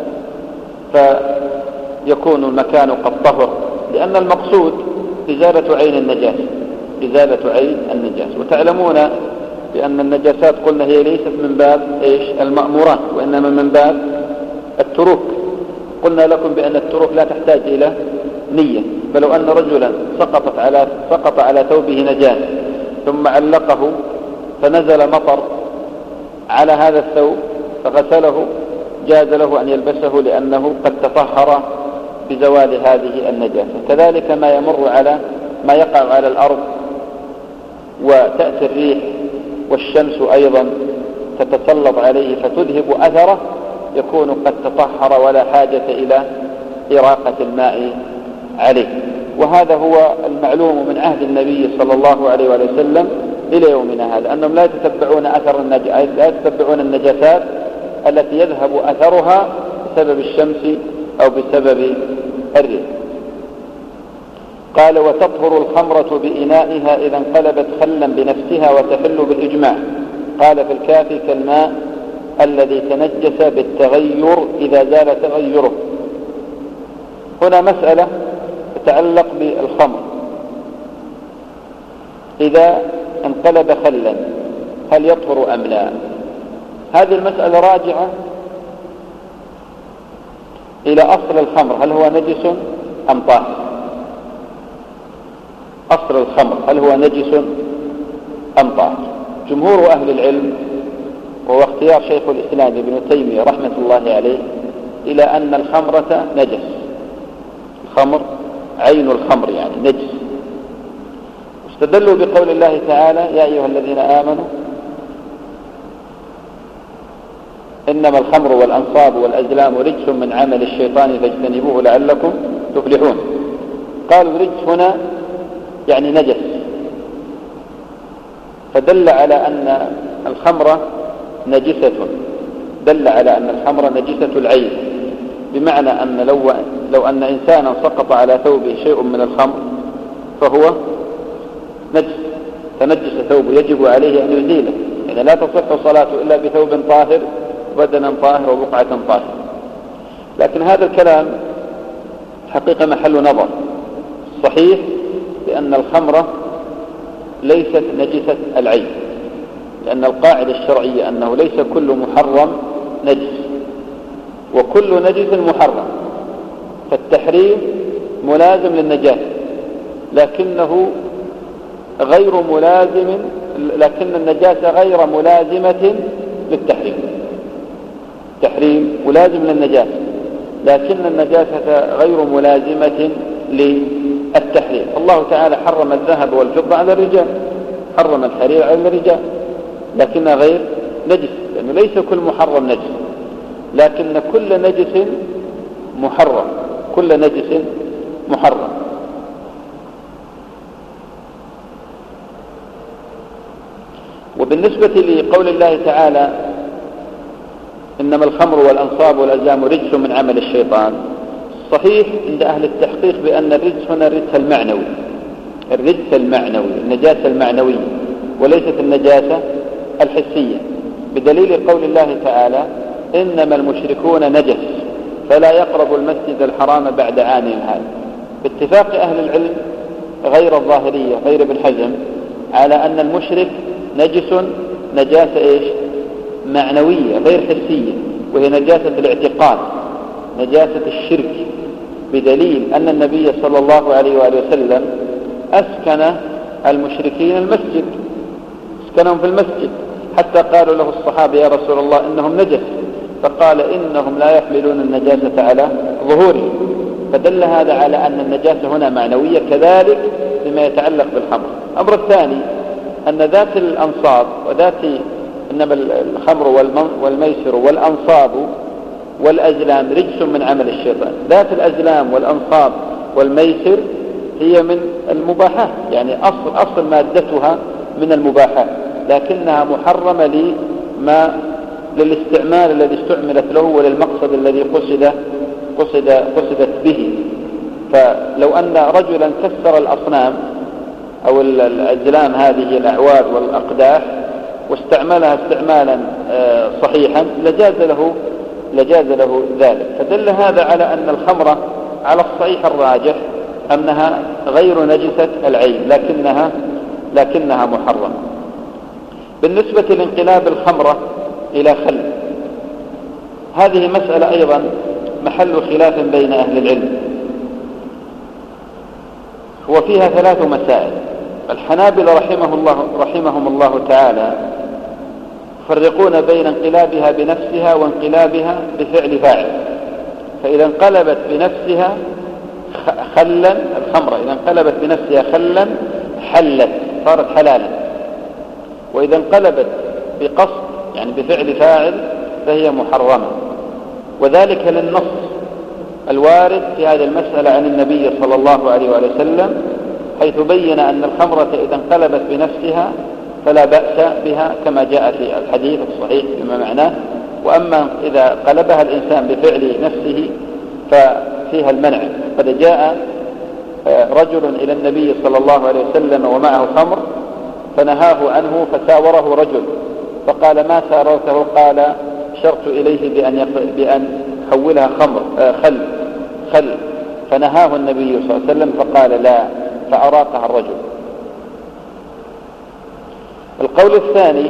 فيكون المكان قد طهر، لأن المقصود إزالة عين النجاسة إزالة عين النجاسة. وتعلمون بأن النجاسات قلنا هي ليست من باب إيش المأمورات وإنما من باب التروك. قلنا لكم بأن التروك لا تحتاج إلى نية، فلو أن رجلا سقطت على سقط على ثوبه نجاسة ثم علقه فنزل مطر على هذا الثوب فغسله جاز له أن يلبسه لأنه قد تطهر بزوال هذه النجاسة. كذلك ما يمر على ما يقع على الأرض وتأتي الريح والشمس أيضا تتسلط عليه فتذهب أثره يكون قد تطهر ولا حاجة إلى إراقة الماء عليه. وهذا هو المعلوم من عهد النبي صلى الله عليه وسلم إلى يومنا هذا، أنهم لا يتتبعون أثر النج... لا يتتبعون النجاسات التي يذهب أثرها بسبب الشمس أو بسبب الريح. قال وتطهر الخمرة بإنائها إذا انقلبت خلا بنفسها وتحل بالإجماع. قال في الكافي كالماء الذي تنجس بالتغير إذا زال تغيره. هنا مسألة تتعلق بالخمر إذا انقلب خلا هل يطهر أم لا؟ هذه المسألة راجعة إلى أصل الخمر هل هو نجس أم طاهر. أصل الخمر هل هو نجس أم طاهر. جمهور أهل العلم وهو اختيار شيخ الإسلام ابن تيمية رحمة الله عليه إلى أن الخمرة نجس. الخمر عين الخمر يعني نجس. استدلوا بقول الله تعالى يا أيها الذين آمنوا إنما الخمر والأنصاب والأزلام رجس من عمل الشيطان فاجتنبوه لعلكم تفلحون. قالوا رجس هنا يعني نجس، فدل على أن الخمر نجسة دل على أن الخمر نجسة العين، بمعنى أن لو, لو أن إنسانا سقط على ثوبه شيء من الخمر فهو نجس تنجس ثوبه يجب عليه أن يزيله. يعني لا تصح صلاته إلا بثوب طاهر بدنا طاهر وبقعة طاهرة. لكن هذا الكلام حقيقة محل نظر. صحيح بأن الخمر ليست نجسة العين، لأن القاعدة الشرعية أنه ليس كل محرم نجس وكل نجس محرم، فالتحريم ملازم للنجاسة لكنه غير ملازم لكن النجاسة غير ملازمة للتحريم. التحريم ملازم للنجاسة لكن النجاسة غير ملازمة للتحريم. الله تعالى حرم الذهب والفضة على الرجال، حرم الحرير على الرجال لكنها غير نجس، لأنه ليس كل محرم نجس لكن كل نجس محرم كل نجس محرم. وبالنسبة لقول الله تعالى إنما الخمر والأنصاب والأزلام رجس من عمل الشيطان، صحيح عند أهل التحقيق بأن الرجس هنا الرجس المعنوي الرجس المعنوي النجاسة المعنوية وليست النجاسة الحسية، بدليل قول الله تعالى إنما المشركون نجس فلا يقربوا المسجد الحرام بعد عامهم هذا. باتفاق أهل العلم غير الظاهرية غير ابن حزم على أن المشرك نجس نجاسة إيش معنوية غير حسية، وهي نجاسة الاعتقاد نجاسة الشرك، بدليل أن النبي صلى الله عليه وآله وسلم أسكن المشركين المسجد اسكنهم في المسجد حتى قالوا له الصحابة يا رسول الله إنهم نجس، فقال إنهم لا يحملون النجاسة على ظهورهم، فدل هذا على أن النجاسة هنا معنوية كذلك بما يتعلق بالخمر. الأمر الثاني أن ذات الأنصاب وذات إنما الخمر والميسر والأنصاب والأزلام رجس من عمل الشيطان. ذات الأزلام والأنصاب والميسر هي من المباحات، يعني أصل, أصل مادتها من المباحات، لكنها محرمة لما للاستعمال الذي استعملت له وللمقصد الذي قصد قصد قصدت به. فلو أن رجلا كسر الأصنام أو الأزلام هذه الأعواد والأقداح واستعملها استعمالا صحيحا لجاز له لجاز له ذلك. فدل هذا على أن الخمر على الصحيح الراجح أنها غير نجسة العين، لكنها لكنها محرمة. بالنسبة لانقلاب الخمرة إلى خل، هذه مسألة أيضا محل خلاف بين أهل العلم، وفيها ثلاث مسائل. الحنابلة رحمه الله رحمهم الله تعالى يفرقون بين انقلابها بنفسها وانقلابها بفعل فاعل. فإذا انقلبت بنفسها خلا، الخمرة إذا انقلبت بنفسها خلا حلت، صارت حلالا. وإذا انقلبت بقصد يعني بفعل فاعل فهي محرمة، وذلك للنص الوارد في هذه المسألة عن النبي صلى الله عليه وآله وسلم، حيث بين أن الخمرة إذا انقلبت بنفسها فلا بأس بها كما جاء في الحديث الصحيح بما معناه. وأما إذا قلبها الإنسان بفعل نفسه ففيها المنع. قد جاء رجل إلى النبي صلى الله عليه وسلم ومعه خمر فنهاه عنه، فساوره رجل فقال: ما ساورته؟ قال: شرت إليه بأن بأن حولها خمر خل خل فنهاه النبي صلى الله عليه وسلم فقال: لا، فأراقها الرجل. القول الثاني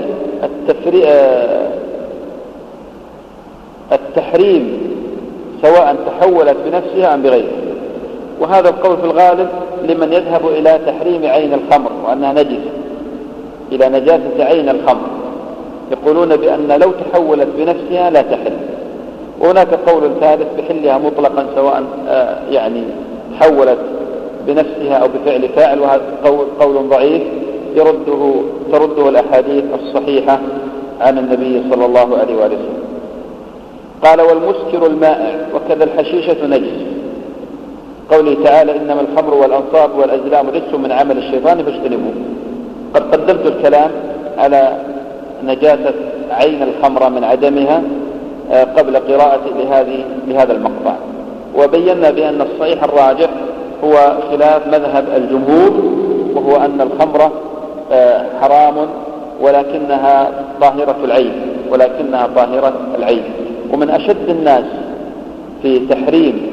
التحريم سواء تحولت بنفسها أم بغيرها، وهذا القول في الغالب لمن يذهب إلى تحريم عين الخمر وأنها نجسة، إلى نجاسة عين الخمر، يقولون بأن لو تحولت بنفسها لا تحل. وهناك قول ثالث بحلها مطلقا سواء يعني تحولت بنفسها أو بفعل فاعل، وهذا قول, قول ضعيف يرده ترده الأحاديث الصحيحة عن النبي صلى الله عليه وآله وسلم. قال: والمسكر المائع وكذا الحشيشة نجس، قوله تعالى: إنما الخمر والأنصاب والأزلام رجس من عمل الشيطان فاجتنبوه. قد قدمت الكلام على نجاسة عين الخمر من عدمها قبل قراءتي لهذه لهذا المقطع، وبينا بأن الصحيح الراجح هو خلاف مذهب الجمهور، وهو أن الخمر حرام ولكنها طاهرة العين ولكنها طاهرة العين. ومن أشد الناس في تحريم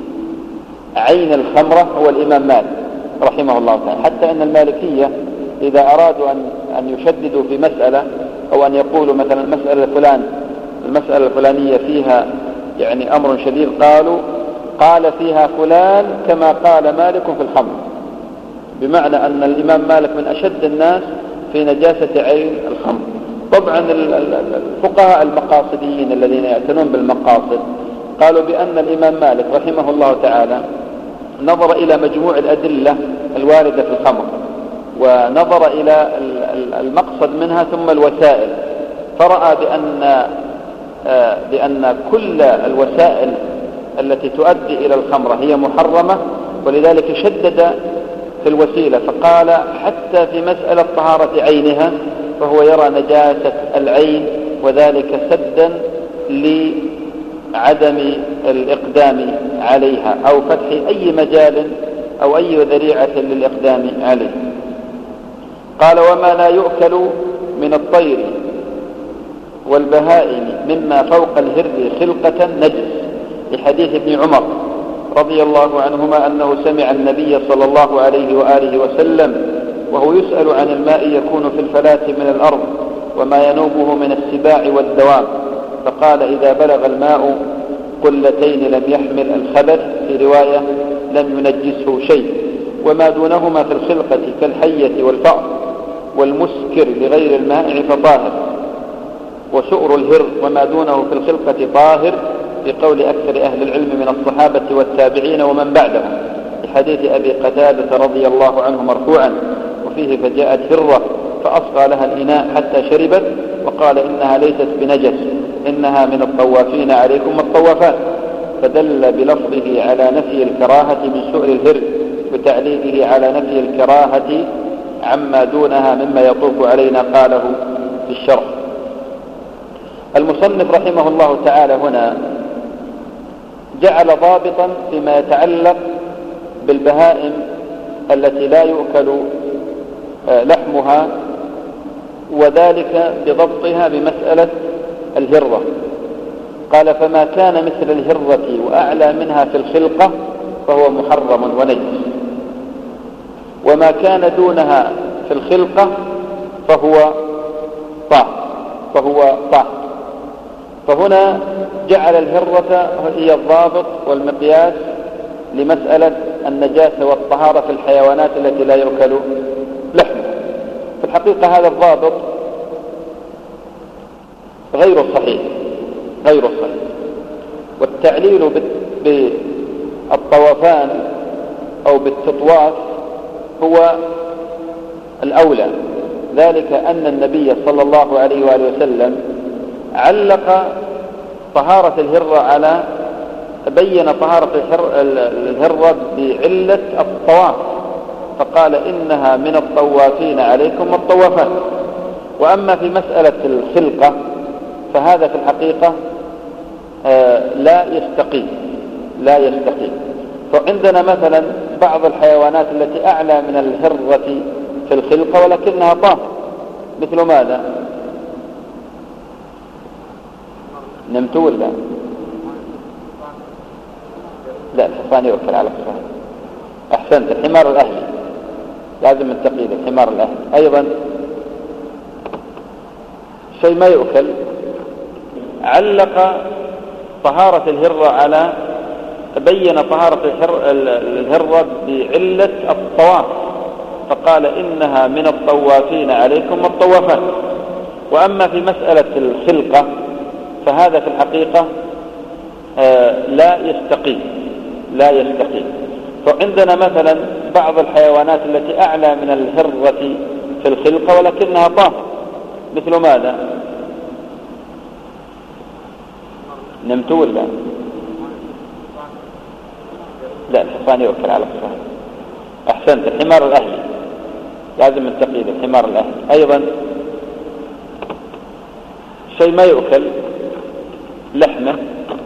عين الخمرة هو الإمام مالك رحمه الله تعالى، حتى أن المالكية إذا أرادوا أن أن يشددوا في مسألة أو أن يقولوا مثلا المسألة فلان المسألة الفلانية فيها يعني أمر شديد، قالوا قال فيها فلان كما قال مالك في الخمر، بمعنى أن الإمام مالك من أشد الناس في نجاسة عين الخمر. طبعا الفقهاء المقاصديين الذين يعتنون بالمقاصد قالوا بأن الإمام مالك رحمه الله تعالى نظر إلى مجموع الأدلة الواردة في الخمر، ونظر إلى المقصد منها ثم الوسائل، فرأى بأن بأن كل الوسائل التي تؤدي إلى الخمرة هي محرمة، ولذلك شدد في الوسيلة، فقال حتى في مسألة طهارة عينها فهو يرى نجاسة العين، وذلك سدا لعدم الإقدام عليها أو فتح أي مجال أو أي ذريعة للإقدام عليه. قال: وما لا يؤكل من الطير والبهائم مما فوق الهر خلقة نجس، لحديث ابن عمر رضي الله عنهما أنه سمع النبي صلى الله عليه وآله وسلم وهو يسأل عن الماء يكون في الفلاة من الأرض وما ينوبه من السباع والدواب، فقال: إذا بلغ الماء قلتين لم يحمل الخبث، في رواية لم ينجسه شيء، وما دونهما في الخلقة كالحية والفأر والمسكر لغير المائع فطاهر، وسؤر الهر وما دونه في الخلقة طاهر، في قول أكثر أهل العلم من الصحابة والتابعين ومن بعدهم، لحديث أبي قتادة رضي الله عنه مرفوعا، وفيه: فجاءت هرة فأصغى لها الإناء حتى شربت وقال: إنها ليست بنجس، إنها من الطوافين عليكم الطوافات. فدل بلفظه على نفي الكراهة من سؤر الهر وتعليله على نفي الكراهة عما دونها مما يطوف علينا قاله في الشرح. المصنف رحمه الله تعالى هنا جعل ضابطا فيما يتعلق بالبهائم التي لا يؤكل لحمها، وذلك بضبطها بمسألة الهرة. قال: فما كان مثل الهرة وأعلى منها في الخلقة فهو محرم ونجس، وما كان دونها في الخلقة فهو طاهر فهو طاهر فهنا جعل الهرة هي الضابط والمقياس لمسألة النجاسة والطهارة في الحيوانات التي لا يؤكل لحمها. في الحقيقة هذا الضابط غير صحيح غير صحيح والتعليل بالطوافان أو بالتطواف هو الأولى، ذلك أن النبي صلى الله عليه وآله وسلم علق طهارة الهرة على بين طهارة الهرة بعلة الطواف، فقال: إنها من الطوافين عليكم والطوافات. وأما في مسألة الخلقة فهذا في الحقيقة لا يستقيم لا يستقيم فعندنا مثلا بعض الحيوانات التي أعلى من الهرة في الخلقة ولكنها طاهرة، مثل ماذا؟ نمت ولا لا؟ الحصان يؤكل على الصحيح. أحسنت. الحمار الأهلي لازم التقييد. الحمار الأهلي أيضا شيء ما يؤكل. علق طهارة الهرة على بين طهارة الهرة بعلة الطواف، فقال: إنها من الطوافين عليكم والطوافات. وأما في مسألة الخلقة فهذا في الحقيقة لا يستقيم لا يستقيم فعندنا مثلا بعض الحيوانات التي أعلى من الهرة في الخلقة ولكنها طاهرة، مثل ماذا؟ نمت ولا لا؟ الحصان يؤكل على الصحيح. أحسنت. الحمار الأهلي لازم التقييد. الحمار الأهلي أيضا شيء ما يؤكل لحمه.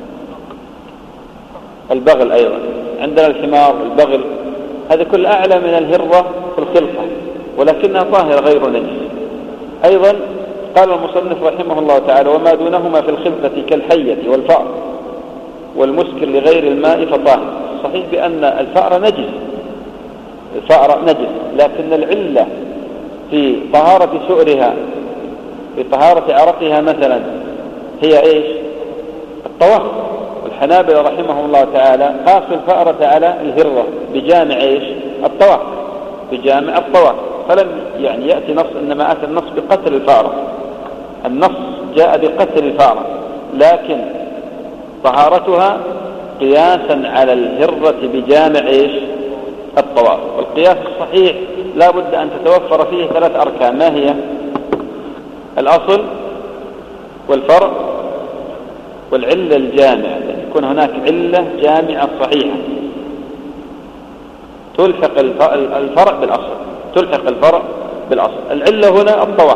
البغل أيضا عندنا الحمار البغل، هذا كل أعلى من الهرة في الخلقة ولكنها طاهرة غير نجس. أيضا قال المصنف رحمه الله تعالى: وما دونهما في الخلقة كالحية والفأر والمسكر لغير الماء فطاهر. صحيح بأن الفأر نجس الفأر نجس لكن العلة في طهارة سؤرها في طهارة عرقها مثلا هي إيش؟ الطواف. والحنابلة رحمهم الله تعالى قاسوا الفأرة على الهرة بجامع إيش؟ الطواف بجامع الطواف فلم يعني يأتي نص، إنما أتى النص بقتل الفأرة. النص جاء بقتل الفأرة لكن طهارتها قياسا على الهرة بجامع إيش؟ الطواف. والقياس الصحيح لا بد أن تتوفر فيه ثلاث أركان. ما هي؟ الأصل والفرع والعلة الجامعة، يكون هناك علة جامعة صحيحة تلحق الفرع بالأصل تلحق الفرع بالأصل. العلة هنا الطواف،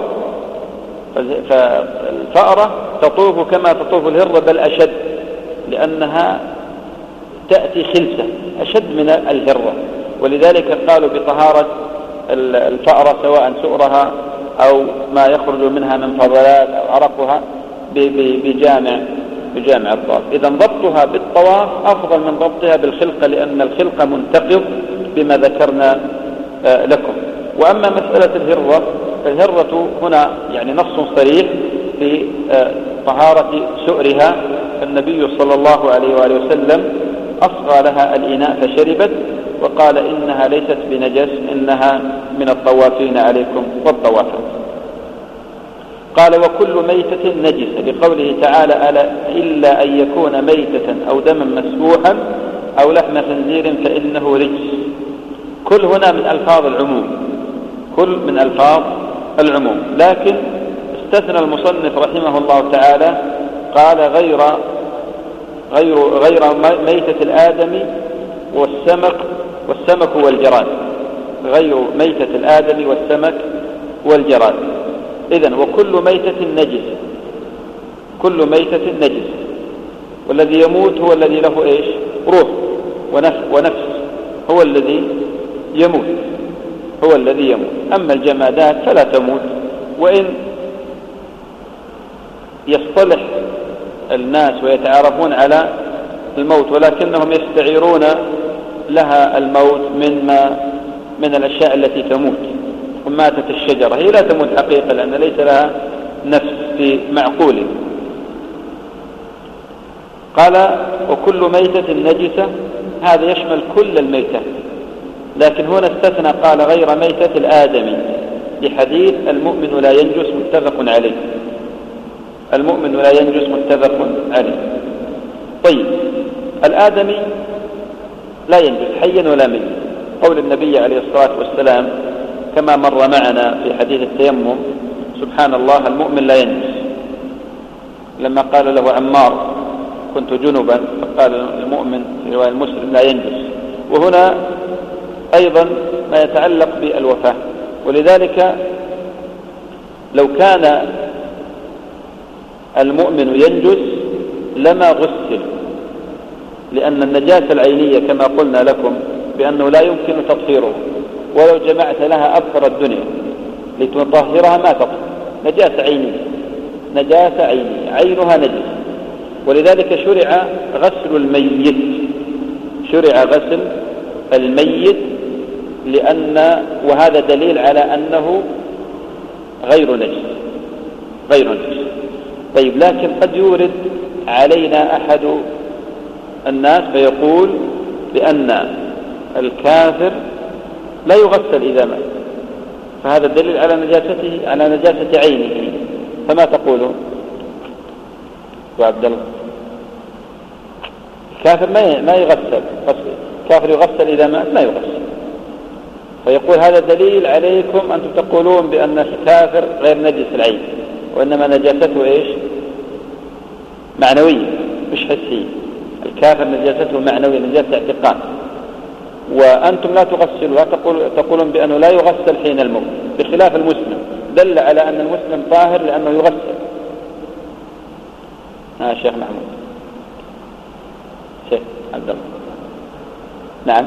فالفأرة تطوف كما تطوف الهرة بل أشد، لأنها تأتي خلسة أشد من الهرة، ولذلك قالوا بطهارة الفأرة سواء سؤرها أو ما يخرج منها من فضلات أو عرقها بجامع بجامع الطواف. إذا ضبطها بالطواف أفضل من ضبطها بالخلقة، لأن الخلقة منتقض بما ذكرنا لكم. وأما مسألة الهرة فالهرة هنا يعني نص صريح في طهارة سؤرها، فالنبي صلى الله عليه وآله وسلم أصغى لها الإناء فشربت وقال: إنها ليست بنجس، إنها من الطوافين عليكم والطوافات. قال: وكل ميتة نجسة، لقوله تعالى: ألا إلا أن يكون ميتة أو دما مسفوحا أو لحم خنزير فإنه رجس. كل هنا من ألفاظ العموم كل من ألفاظ العموم لكن استثنى المصنف رحمه الله تعالى قال: غير غير غير ميتة الآدمي والسمك والسمك والجراد، غير ميتة الآدمي والسمك والجراد. إذن وكل ميتة نجس، كل ميتة نجس، والذي يموت هو الذي له إيش؟ روح ونفس, ونفس هو الذي يموت، هو الذي يموت. أما الجمادات فلا تموت، وإن يصطلح الناس ويتعارفون على الموت ولكنهم يستعيرون لها الموت من ما من الأشياء التي تموت. وماتت الشجرة هي لا تموت حقيقة لأن ليس لها نفس في معقوله. قال وكل ميتة نجسة، هذا يشمل كل الميتات، لكن هنا استثنى قال غير ميتة الآدمي لحديث المؤمن لا ينجس متفق عليه، المؤمن لا ينجس متفق عليه. طيب الآدمي لا ينجس حيا ولا ميتا، قول النبي عليه الصلاة والسلام كما مر معنا في حديث التيمم سبحان الله المؤمن لا ينجس، لما قال له عمار كنت جنبا فقال المؤمن في رواية المسلم لا ينجس. وهنا أيضا ما يتعلق بالوفاة، ولذلك لو كان المؤمن ينجس لما غسل، لأن النجاسة العينية كما قلنا لكم بأنه لا يمكن تطهيره، ولو جمعت لها أبخر الدنيا لتطهرها ما تطهر، نجاسة عينية، نجاسة عينية عينها نجس. ولذلك شرع غسل الميت، شرع غسل الميت لأن وهذا دليل على أنه غير نجس، غير نجس. طيب لكن قد يورد علينا أحد الناس فيقول بأن الكافر لا يغسل إذا مات، فهذا الدليل على نجاسته، على نجاسة عينه. فما تقولون يا عبد الله؟ الكافر ما ما يغسل، الكافر يغسل إذا مات ما يغسل. فيقول هذا دليل عليكم أنتم تقولون بأن الكافر غير نجس العين، وإنما نجاسته إيش؟ معنوية مش حسية. الكافر نجاسته معنوية، نجاسة اعتقاد، وأنتم لا تغسلوا، لا تقول تقولون بأنه لا يغسل حين الموت، بخلاف المسلم دل على أن المسلم طاهر لأنه يغسل. ها شيخ محمود، شيخ عبد الله. نعم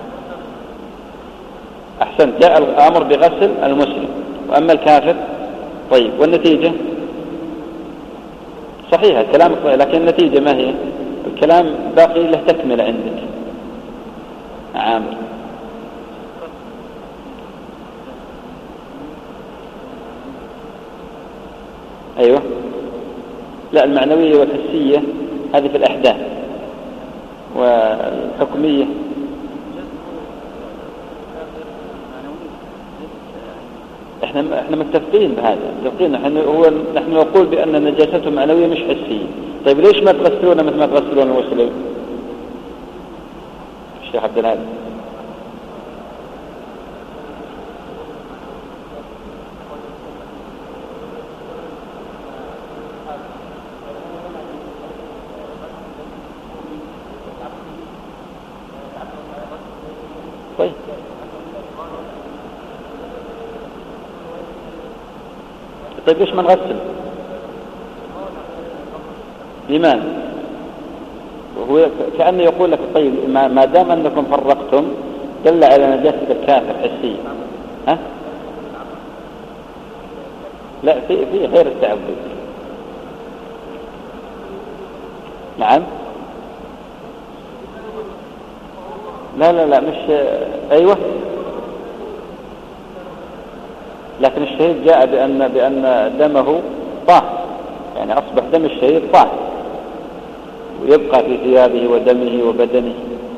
أحسنت، جاء الأمر بغسل المسلم، وأما الكافر طيب والنتيجة صحيحة كلامك، لكن النتيجة ما هي؟ الكلام باقي له تكمل عندك عامر. أيوة لا، المعنوية والحسية هذه في الأحداث، والحكمية احنا احنا متفقين بهذا، متفقين. احنا هو نحن نقول بأن نجاسته معنوية مش حسية. طيب ليش ما تغسلون مثل ما تغسلون المسلم؟ الشيخ عبد الهادي. طيب طيب ليش ما نغسل؟ لماذا؟ وهو كأنه يقول لك طيب ما دام أنكم فرقتم دل على نجاسة الكافر حسية. ها؟ لا، في في غير التعبد. نعم. لا لا لا مش أيوة، لكن الشهيد جاء بأن بأن دمه طاهر، يعني أصبح دم الشهيد طاهر ويبقى في ثيابه ودمه وبدنه.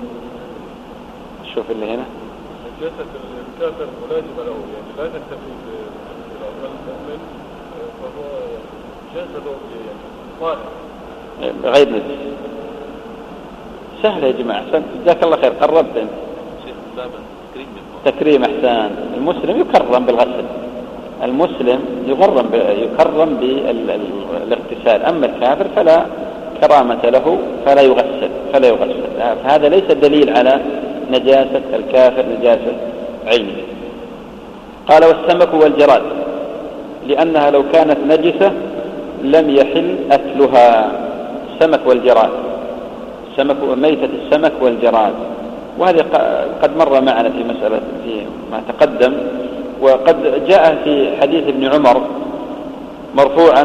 شوف اللي هنا نجاسة الكافر ملازمة له، يعني لا تكتفي بالأقل المؤمن، فهو جسده يعني طاهر غير نجس. سهل يا جماعة، جزاك الله خير، قربت انت. تكريم احسان. المسلم يكرم بالغسل، المسلم يغرم يكرم بالاغتسال، اما الكافر فلا كرامة له فلا يغسل فلا يغسل فهذا ليس دليل على نجاسة الكافر نجاسة عينه. قال والسمك والجراد لأنها لو كانت نجسة لم يحل أكلها. السمك والجراد السمك ميتة السمك والجراد، وهذه قد مر معنا في مسألة في ما تقدم، وقد جاء في حديث ابن عمر مرفوعا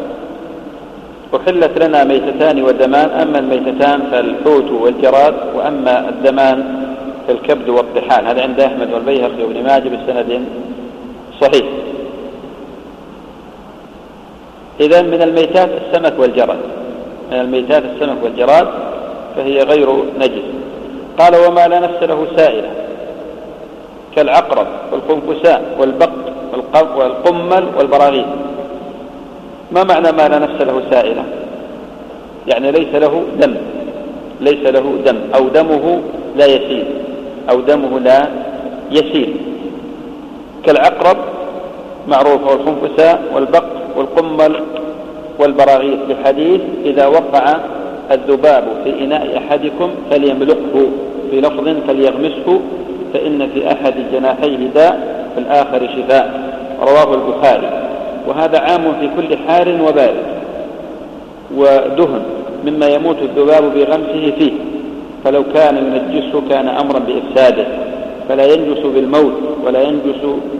أحلت لنا ميتتان ودمان، أما الميتتان فالحوت والجراد، وأما الدمان فالكبد والطحال. هذا عند أحمد والبيهقي وابن ماجه بسند صحيح. إذن من الميتات السمك والجراد، من الميتات السمك والجراد فهي غير نجس. قال وما لا نفس له سائلة كالعقرب والخنفساء والبق والقمل والبراغيث. ما معنى ما لا نفس له سائلة؟ يعني ليس له دم، ليس له دم أو دمه لا يسيل أو دمه لا يسيل كالعقرب معروف والخنفساء والبق والقمل والبراغيث، بحديث إذا وقع الذباب في إناء أحدكم فليملقه، في لفظ فليغمسه، فإن في أحد جناحيه داء في الآخر شفاء، رواه البخاري. وهذا عام في كل حار وبارد ودهن مما يموت الذباب بغمسه فيه، فلو كان ينجسه كان أمرا بإفساده، فلا ينجس بالموت ولا ينجس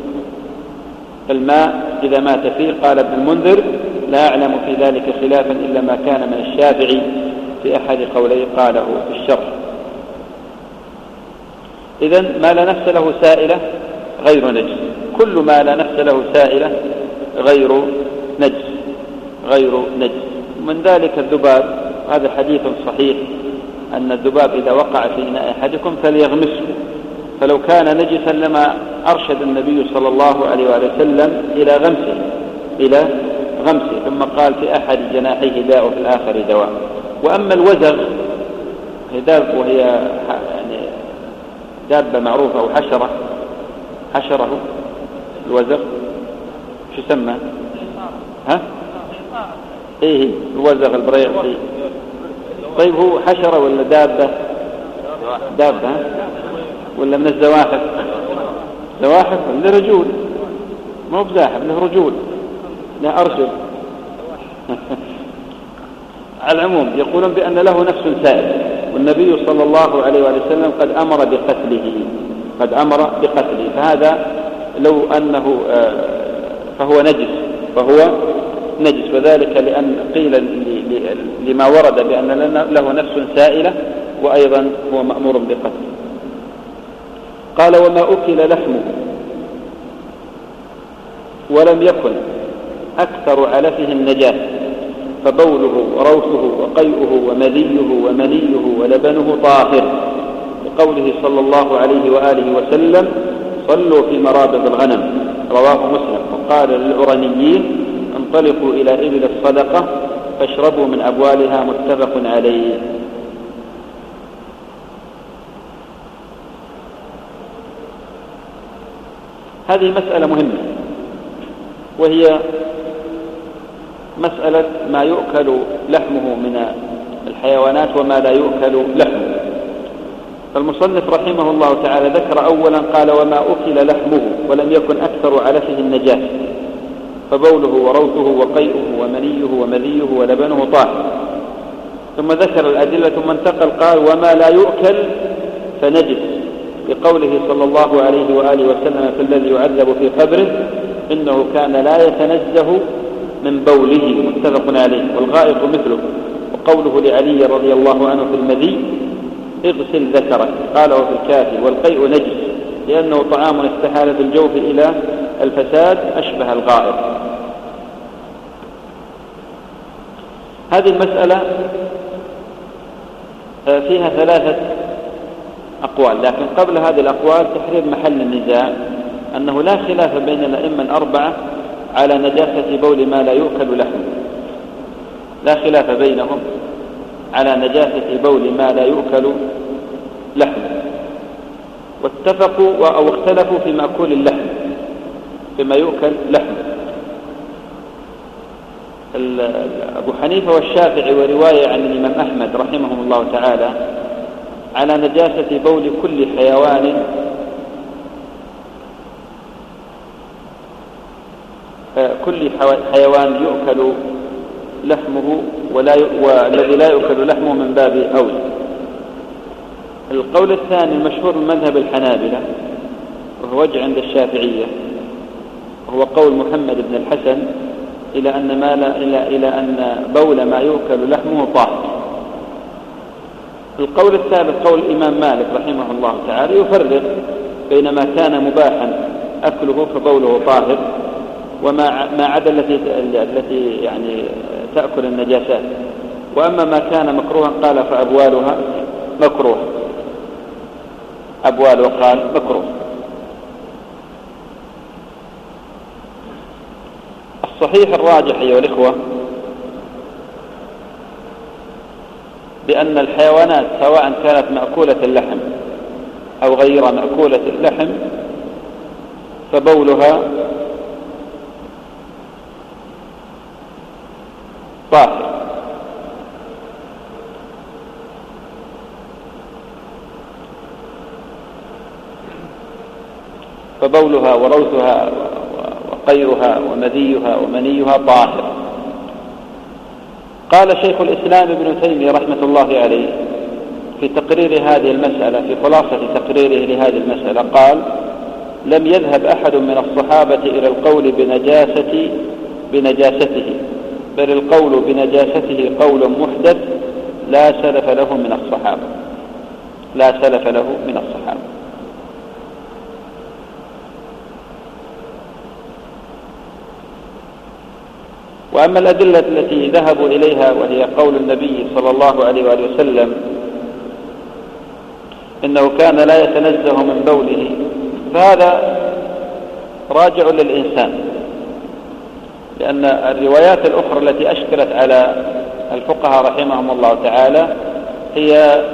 الماء إذا مات فيه. قال ابن المنذر لا أعلم في ذلك خلافا إلا ما كان من الشافعي في أحد قوليه قاله في الشرح. إذن ما لا نفس له سائلة غير نجس، كل ما لا نفس له سائلة غير نجس غير نجس. من ذلك الذباب، هذا حديث صحيح أن الذباب إذا وقع في إناء أحدكم فليغمسه، فلو كان نجسا لما أرشد النبي صلى الله عليه وسلم إلى غمسه إلى غمسه ثم قال في أحد جناحيه داء وفي الآخر دواء. وأما الوزغ وهي يعني دابة معروفة أو حشرة، حشره الوزغ شو يسمى؟ ها؟ إيه الوزغ البريق. طيب هو حشرة ولا دابة؟ دابة ولا من الزواحف؟ زواحف له رجول، مو بزاحف له رجول لا أرجل. على العموم يقولون بأن له نفس سائل، والنبي صلى الله عليه وسلم قد أمر بقتله قد أمر بقتله فهذا لو أنه فهو نجس فهو نجس، وذلك لأن قيل لما ورد بأن له نفس سائلة، وأيضا هو مأمور بقتله. قال وما أكل لحمه ولم يكن أكثر علفه النجاسة فبوله وروثه وقيئه ومذيه ومنيه ولبنه طاهر، لقوله صلى الله عليه وآله وسلم صلوا في مرابض الغنم، رواه مسلم. وقال للعرنيين انطلقوا إلى إبل الصدقة فاشربوا من أبوالها، متفق عليه. هذه مسألة مهمة، وهي مسألة ما يؤكل لحمه من الحيوانات وما لا يؤكل لحمه. فالمصنف رحمه الله تعالى ذكر أولا قال وما أكل لحمه ولم يكن أكثر علفه النجاسة فبوله وروثه وقيئه ومنيه ومذيه ولبنه طاهر، ثم ذكر الأدلة ثم انتقل قال وما لا يؤكل فنجس، لقوله صلى الله عليه وآله وسلم في الذي يعذب في قبره إنه كان لا يتنزه من بوله، متفق عليه. والغائط مثله. وقوله لعلي رضي الله عنه في المذي اغسل ذكرك، قاله في الكافي. والقيء نجس لأنه طعام استحال بالجوف إلى الفساد أشبه الغائط. هذه المسألة فيها ثلاثة أقوال، لكن قبل هذه الأقوال تحرير محل النزاع أنه لا خلاف بين الأئمة الأربعة على نجاسة بول ما لا يؤكل لحمه، لا خلاف بينهم على نجاسة بول ما لا يؤكل لحمه، واتفقوا أو اختلفوا في مأكول اللحم، فيما يؤكل لحمه. أبو حنيفة والشافعي ورواية عن الإمام أحمد رحمهم الله تعالى على نجاسة بول كل حيوان كل حيوان يؤكل لحمه ولا والذي لا يؤكل لحمه من باب أولى. القول الثاني المشهور من مذهب الحنابلة وهو وجه عند الشافعية وهو قول محمد بن الحسن إلى أن ما لا إلى إلى أن بول ما يؤكل لحمه طاهر. القول الثالث قول الإمام مالك رحمه الله تعالى يفرق بين ما كان مباحا أكله فبوله طاهر وما ما عدا التي التي يعني تأكل النجاسات، وأما ما كان مكروها قال فأبوالها مكروه، أبواله قال مكروه. الصحيح الراجح أيها الإخوة بأن الحيوانات سواء كانت مأكولة اللحم أو غير مأكولة اللحم فبولها طاهر. فبولها وروثها وقيرها ومذيها ومنيها طاهر. قال شيخ الإسلام ابن تيمية رحمة الله عليه في تقرير هذه المسألة، في خلاصة تقريره لهذه المسألة قال: لم يذهب أحد من الصحابة إلى القول بنجاسة بنجاسته، بل القول بنجاسته قول محدث لا سلف له من الصحابة لا سلف له من الصحابة. وأما الأدلة التي ذهبوا إليها وهي قول النبي صلى الله عليه وآله وسلم إنه كان لا يتنزه من بوله، فهذا راجع للإنسان، لأن الروايات الأخرى التي أشكلت على الفقهاء رحمهم الله تعالى هي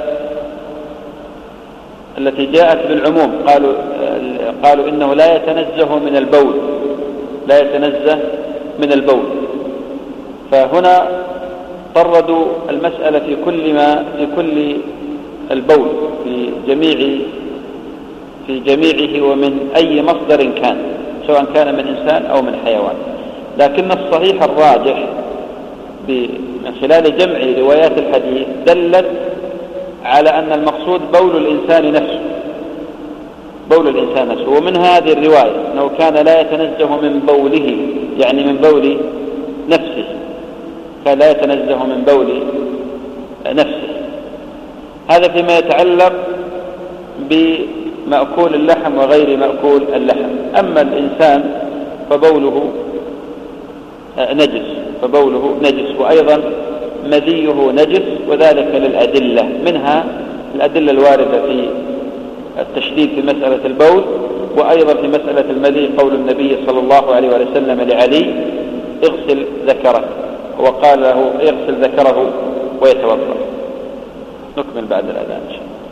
التي جاءت بالعموم، قالوا قالوا إنه لا يتنزه من البول لا يتنزه من البول فهنا طردوا المسألة في كل ما في كل البول في جميع في جميعه ومن أي مصدر كان، سواء كان من إنسان أو من حيوان. لكن الصحيح الراجح من خلال جمع روايات الحديث دلت على أن المقصود بول الإنسان نفسه بول الإنسان نفسه ومن هذه الرواية أنه كان لا يتنزه من بوله، يعني من بول نفسه، كان لا يتنزه من بول نفسه. هذا فيما يتعلق بمأكول اللحم وغير مأكول اللحم. أما الإنسان فبوله نجس فبوله نجس وأيضا مذيه نجس، وذلك للأدلة، منها الأدلة الواردة في التشديد في مسألة البول، وأيضا في مسألة المذي قول النبي صلى الله عليه وسلم لعلي: اغسل ذكره، وقال له: اغسل ذكره ويتوضأ. نكمل بعد الأذان إن شاء الله.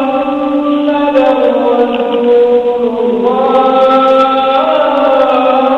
الله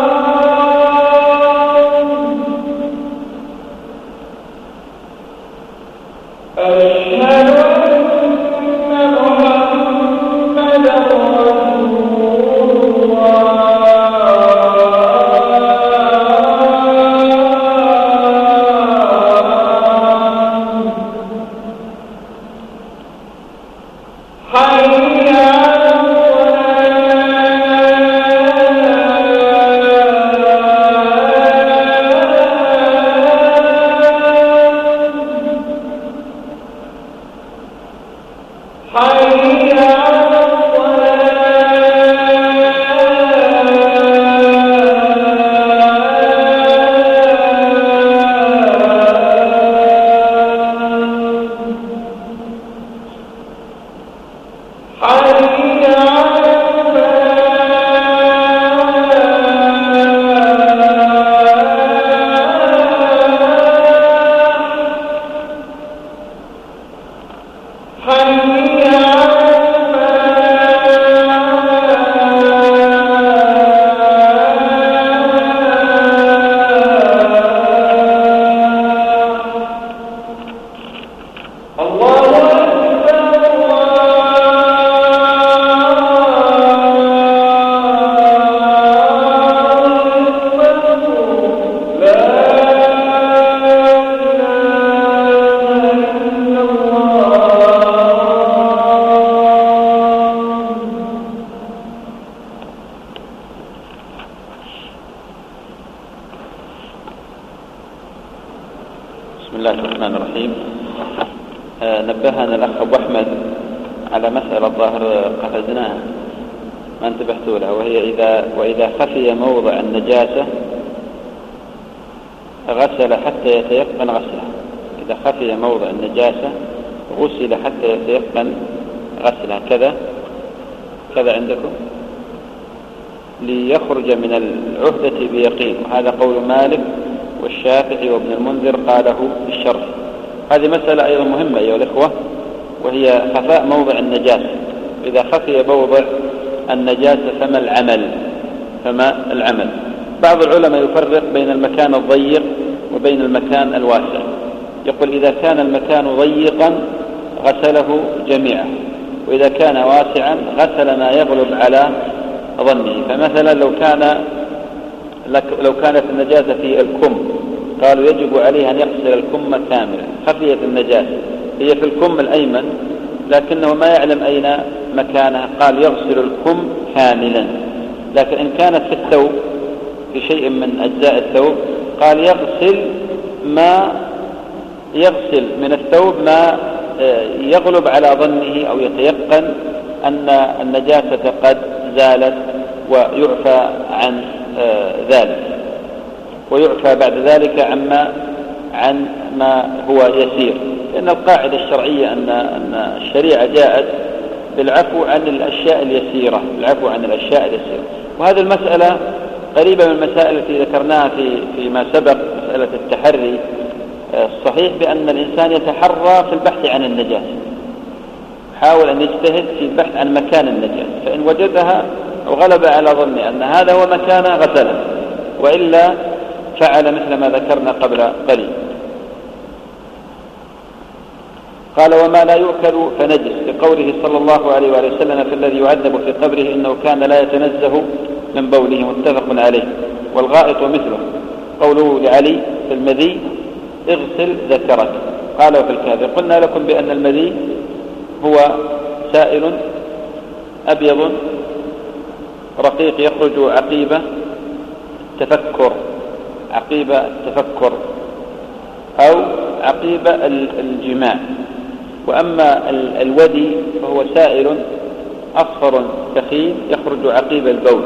بسم الله الرحمن الرحيم. آه نبهنا الأخ أبو أحمد على مسألة ظاهر قفزناها ما انتبهتوا لها، وهي إذا وإذا خفي موضع النجاسة غسل حتى يتيقن غسلها. إذا خفي موضع النجاسة غسل حتى يتيقن غسلها. كذا كذا عندكم ليخرج من العهدة بيقين، وهذا قول مالك والشافعي وابن المنذر قاله في الشرح. هذه مسألة أيضا مهمة أيها الإخوة، وهي خفاء موضع النجاسة. إذا خفي موضع النجاسة فما العمل فما العمل بعض العلماء يفرق بين المكان الضيق وبين المكان الواسع. يقول إذا كان المكان ضيقا غسله جميعا، وإذا كان واسعا غسل ما يغلب على ظنه. فمثلا لو كان لو كانت النجاسة في الكم قالوا يجب عليه أن يغسل الكم كاملا. خفيت النجاسة هي في الكم الأيمن لكنه ما يعلم أين مكانها، قال يغسل الكم كاملا. لكن إن كانت في الثوب في شيء من أجزاء الثوب قال يغسل ما يغسل من الثوب ما يغلب على ظنه أو يتيقن أن النجاسة قد زالت، ويعفى عن ذلك ويعفى بعد ذلك عما عن ما هو يسير. لأن القاعدة الشرعية أن أن الشريعة جاءت بالعفو عن الأشياء اليسيرة، العفو عن الأشياء اليسيرة. وهذه المسألة قريبة من المسائل التي ذكرناها في فيما سبق، مسألة التحري. الصحيح بأن الإنسان يتحرى في البحث عن النجاسة، حاول أن يجتهد في البحث عن مكان النجاسة، فإن وجدها وغلب على ظنه أن هذا هو مكانه غسله، وإلا فعل مثل ما ذكرنا قبل قليل. قال وما لا يؤكل فنجس، لقوله صلى الله عليه وآله وسلم في الذي يعذب في قبره إنه كان لا يتنزه من بوله، متفق عليه. والغائط مثله، قوله لعلي في المذي اغسل ذكرك، قال وفي الكافر. قلنا لكم بأن المذي هو سائل أبيض رقيق يخرج عقيبة تفكر عقيبة تفكر أو عقيبة الجماع. وأما الودي فهو سائل أصفر ثخين يخرج عقيب البول.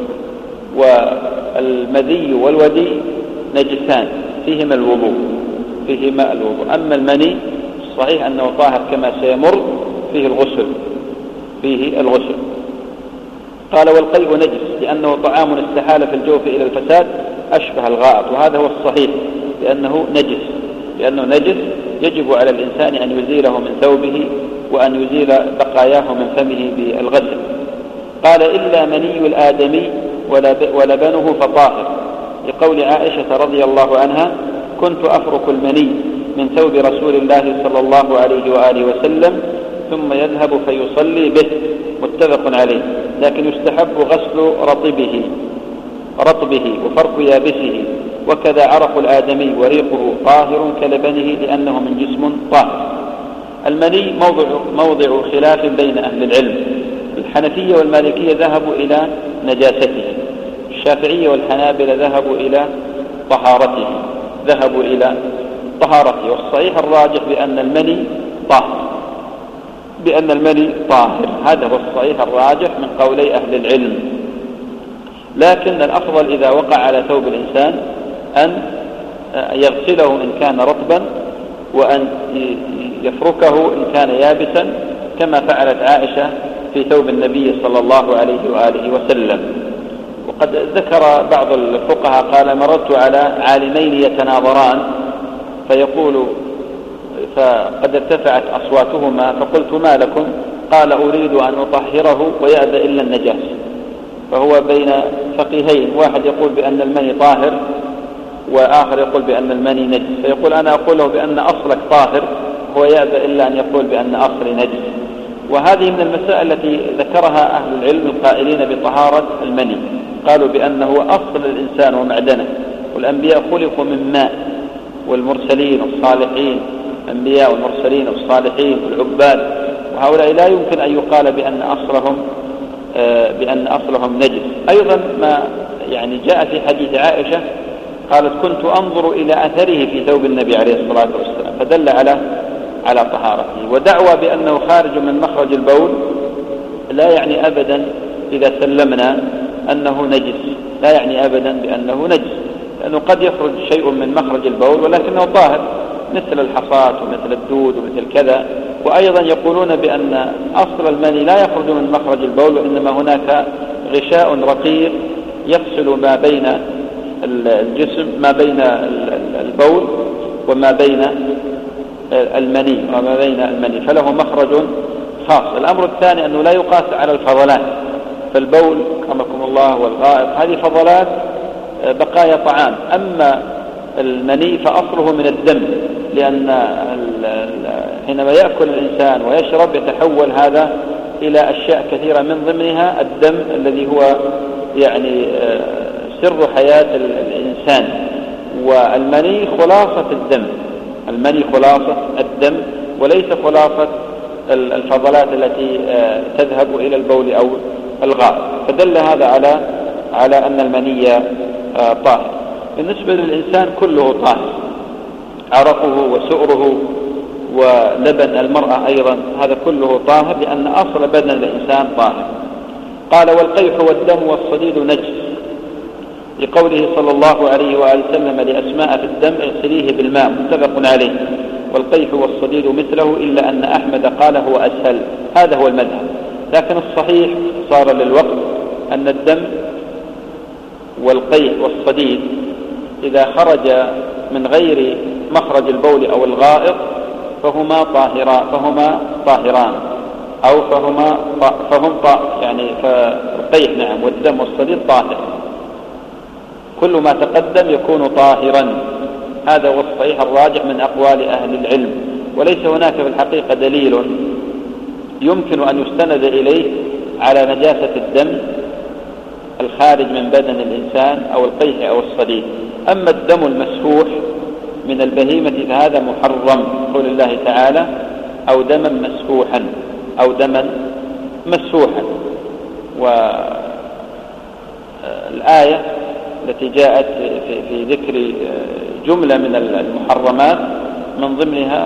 والمذي والودي نجسان فيهما الوضوء فيهما الوضوء أما المني الصحيح أنه طاهر كما سيمر فيه الغسل فيه الغسل قال والقيء نجس لأنه طعام استحال في الجوف إلى الفساد أشبه الغائط، وهذا هو الصحيح لأنه نجس لأنه نجس يجب على الإنسان أن يزيله من ثوبه وأن يزيل بقاياه من فمه بالغسل. قال إلا مني الآدمي ولبنه فطاهر، لقول عائشة رضي الله عنها كنت أفرك المني من ثوب رسول الله صلى الله عليه وآله وسلم ثم يذهب فيصلي به، متفق عليه. لكن يستحب غسل رطبه رطبه وفرك يابسه، وكذا عرق الآدمي وريقه طاهر كلبنه لأنه من جسم طاهر. المني موضع, موضع خلاف بين أهل العلم، الحنفية والمالكية ذهبوا إلى نجاسته، الشافعية والحنابلة ذهبوا إلى طهارته ذهبوا إلى طهارته والصحيح الراجح بأن المني طاهر بأن المني طاهر هذا هو الصحيح الراجح من قولي أهل العلم. لكن الأفضل إذا وقع على ثوب الإنسان أن يغسله إن كان رطبا، وأن يفركه إن كان يابسا، كما فعلت عائشة في ثوب النبي صلى الله عليه وآله وسلم. وقد ذكر بعض الفقهاء قال مررت على عالمين يتناظران فيقول فقد ارتفعت أصواتهما فقلت ما لكم؟ قال أريد أن أطهره ويأبى إلا النجاسة. فهو بين فقيهين، واحد يقول بأن المني طاهر وآخر يقول بأن المني نجس، فيقول أنا أقول له بأن أصلك طاهر هو يأبى إلا أن يقول بأن أصلي نجس. وهذه من المسائل التي ذكرها أهل العلم القائلين بطهارة المني، قالوا بأنه أصل الإنسان ومعدنه، والأنبياء خلقوا من ماء، والمرسلين والصالحين الأنبياء والمرسلين والصالحين والعباد، وهؤلاء لا يمكن أن يقال بأن أصلهم بأن أصلهم نجس. أيضا ما يعني جاء في حديث عائشة قالت كنت أنظر إلى أثره في ثوب النبي عليه الصلاة والسلام، فدل على على طهارته. ودعوى بأنه خارج من مخرج البول لا يعني أبدا إذا سلمنا أنه نجس، لا يعني أبدا بأنه نجس، لأنه قد يخرج شيء من مخرج البول ولكنه طاهر، مثل الحصاة ومثل الدود ومثل كذا. وأيضا يقولون بأن أصل المني لا يخرج من مخرج البول، وإنما هناك غشاء رقيق يفصل ما بين الجسم، ما بين البول وما بين المني وما بين المني، فله مخرج خاص. الأمر الثاني أنه لا يقاس على الفضلات، فالبول كرمكم الله والغائط هذه فضلات بقايا طعام، أما المني فأصله من الدم، لأن حينما يأكل الإنسان ويشرب يتحول هذا إلى أشياء كثيرة، من ضمنها الدم الذي هو يعني سر حياة الإنسان. والمني خلاصة الدم، المني خلاصة الدم وليس خلاصة الفضلات التي تذهب إلى البول أو الغائط، فدل هذا على على أن المني طاهر. بالنسبة للإنسان كله طاهر، عرقه وسؤره ولبن المرأة أيضا هذا كله طاهر، لأن أصل بدن الإنسان طاهر. قال والقيح والدم والصديد نجس، لقوله صلى الله عليه وآله وسلم لأسماء في الدم اغسليه بالماء، متفق عليه. والقيح والصديد مثله، إلا أن أحمد قال هو أسهل، هذا هو المذهب. لكن الصحيح صار للوقت أن الدم والقيح والصديد إذا خرج من غير مخرج البول أو الغائط فهما طاهران، فهما طاهران أو فهما فهم طاهر، يعني فالقيح نعم والدم والصديد طاهر، كل ما تقدم يكون طاهرا. هذا هو الصحيح الراجح من أقوال أهل العلم، وليس هناك في الحقيقة دليل يمكن أن يستند إليه على نجاسة الدم الخارج من بدن الإنسان أو القيح أو الصديد. أما الدم المسفوح من البهيمة فهذا محرم، قول الله تعالى أو دما مسفوحا أو دما مسفوحا. والآية التي جاءت في ذكر جملة من المحرمات من ضمنها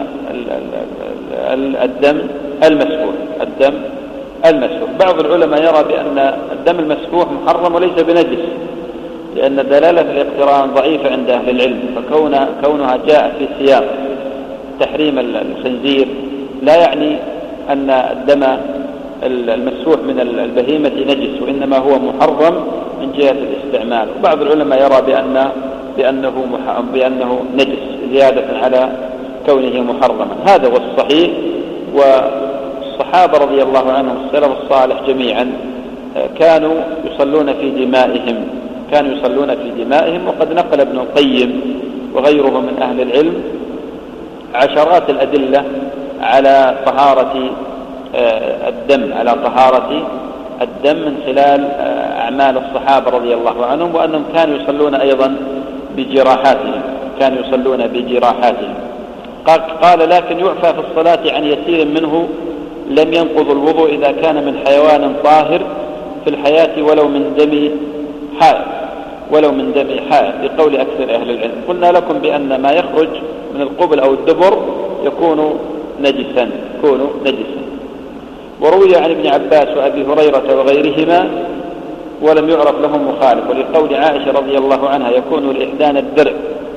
الدم المسفوح، الدم المسفوح. بعض العلماء يرى بأن الدم المسفوح محرم وليس بنجس، لأن دلالة الاقتران ضعيفة عند أهل العلم، فكون كونها جاءت في سياق تحريم الخنزير لا يعني أن الدم المسفوح من البهيمة نجس، وإنما هو محرم من جهة الاستعمال. وبعض العلماء يرى بأن بأنه بأنه نجس زيادة على كونه محرما، هذا هو الصحيح. والصحابة رضي الله عنهم السلف الصالح جميعا كانوا يصلون في دمائهم، كانوا يصلون في دمائهم. وقد نقل ابن القيم وغيره من أهل العلم عشرات الأدلة على طهارة الدم، على طهارة الدم من خلال أعمال الصحابة رضي الله عنهم، وأنهم كانوا يصلون أيضا بجراحاتهم، كانوا يصلون بجراحاتهم. قال لكن يعفى في الصلاة عن يسير منه لم ينقض الوضوء إذا كان من حيوان طاهر في الحياة ولو من دم حائض، ولو من دم حائض، لقول أكثر أهل العلم. قلنا لكم بأن ما يخرج من القبل أو الدبر يكون نجسا، يكون نجسا. وروي عن ابن عباس وأبي هريرة وغيرهما ولم يعرف لهم مخالف، ولقول عائشة رضي الله عنها يكون لإحدان الدرع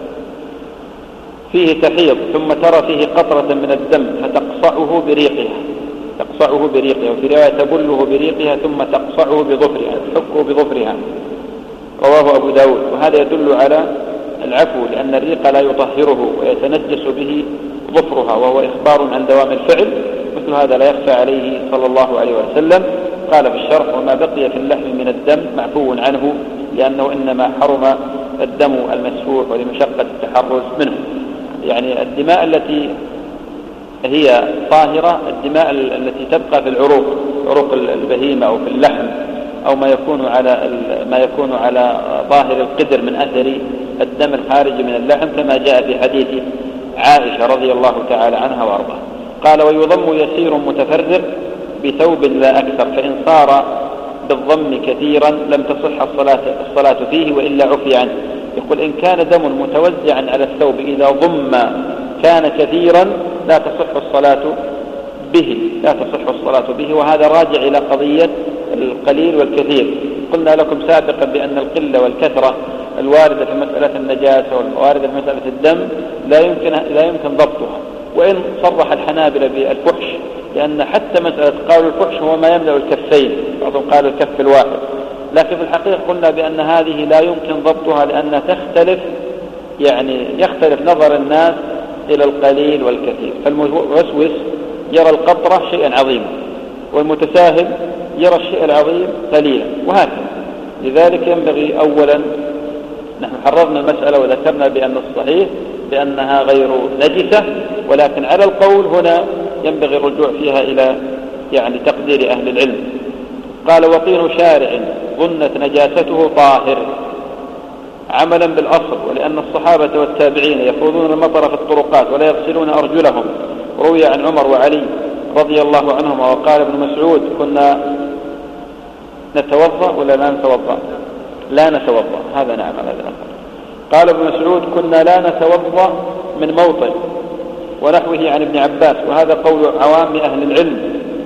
فيه تحيض ثم ترى فيه قطرة من الدم فتقصعه بريقها، تقصعه بريقها، وفي رواية تبله بريقها ثم تقصعه بظفرها، تحكه بظفرها، رواه أبو داود. وهذا يدل على العفو، لأن الريق لا يطهره ويتنجس به ظفرها، وهو إخبار عن دوام الفعل، مثل هذا لا يخفى عليه صلى الله عليه وسلم. قال في الشرح وما بقي في اللحم من الدم معفو عنه، لأنه إنما حرم الدم المسفوح ولمشقة التحرز منه. يعني الدماء التي هي طاهرة الدماء التي تبقى في العروق، عروق البهيمة أو في اللحم أو ما يكون على ما يكون على ظاهر القدر من أثر الدم الخارج من اللحم، كما جاء في حديث عائشة رضي الله تعالى عنها وأرضاها. قال ويضم يسير متفرق بثوب لا أكثر، فإن صار بالضم كثيرا لم تصح الصلاة, الصلاة فيه وإلا عفي عنه. يقول إن كان دم متوزعا على الثوب إذا ضم كان كثيرا لا تصح الصلاة به لا تصح الصلاة به وهذا راجع إلى قضية القليل والكثير. قلنا لكم سابقا بأن القلة والكثرة الواردة في مسألة النجاسة والواردة في مسألة الدم لا يمكن لا يمكن ضبطها، وإن صرح الحنابلة بالفحش، لأن حتى مسألة قالوا الفحش هو ما يملأ الكفين، بعضهم قالوا الكف الواحد، لكن في الحقيقة قلنا بأن هذه لا يمكن ضبطها لأنها تختلف، يعني يختلف نظر الناس إلى القليل والكثير، فالموسوس يرى القطرة شيئا عظيما والمتساهل يرى الشيء العظيم قليلا وهكذا. لذلك ينبغي أولا، نحن حررنا المسألة وذكرنا بأن الصحيح بأنها غير نجسة، ولكن على القول هنا ينبغي الرجوع فيها إلى يعني تقدير أهل العلم. قال وطين شارع ظنت نجاسته طاهر عملا بالأصل، ولأن الصحابة والتابعين يخوضون المطر في الطرقات ولا يغسلون أرجلهم، روي عن عمر وعلي رضي الله عنهما. وقال ابن مسعود كنا نتوضأ ولا لا نتوضأ؟ لا نتوضأ، هذا نعم هذا نعم. قال ابن مسعود كنا لا نتوضأ من موطن، ونحوه عن ابن عباس، وهذا قول عوام أهل العلم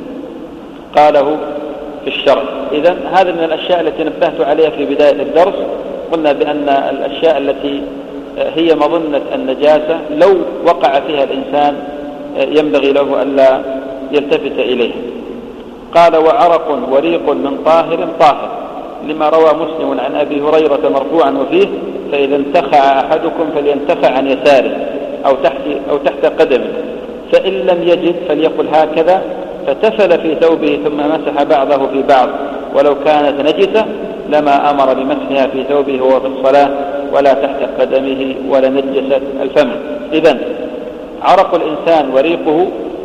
قاله في الشرع. إذن هذا من الأشياء التي نبهت عليها في بداية الدرس. قلنا بأن الأشياء التي هي مظنة النجاسة لو وقع فيها الإنسان ينبغي له ألا يلتفت إليه. قال وعرق وريق من طاهر طاهر، لما روى مسلم عن أبي هريرة مرفوعا وفيه فإذا انتخع أحدكم فلينتخع عن يساره أو تحت, أو تحت قدمه، فإن لم يجد فليقل هكذا، فتفل في ثوبه ثم مسح بعضه في بعض، ولو كانت نجسة لما أمر بمسحها في ثوبه وهو في الصلاة ولا تحت قدمه ولا نجست الفم. إذن عرق الإنسان وريقه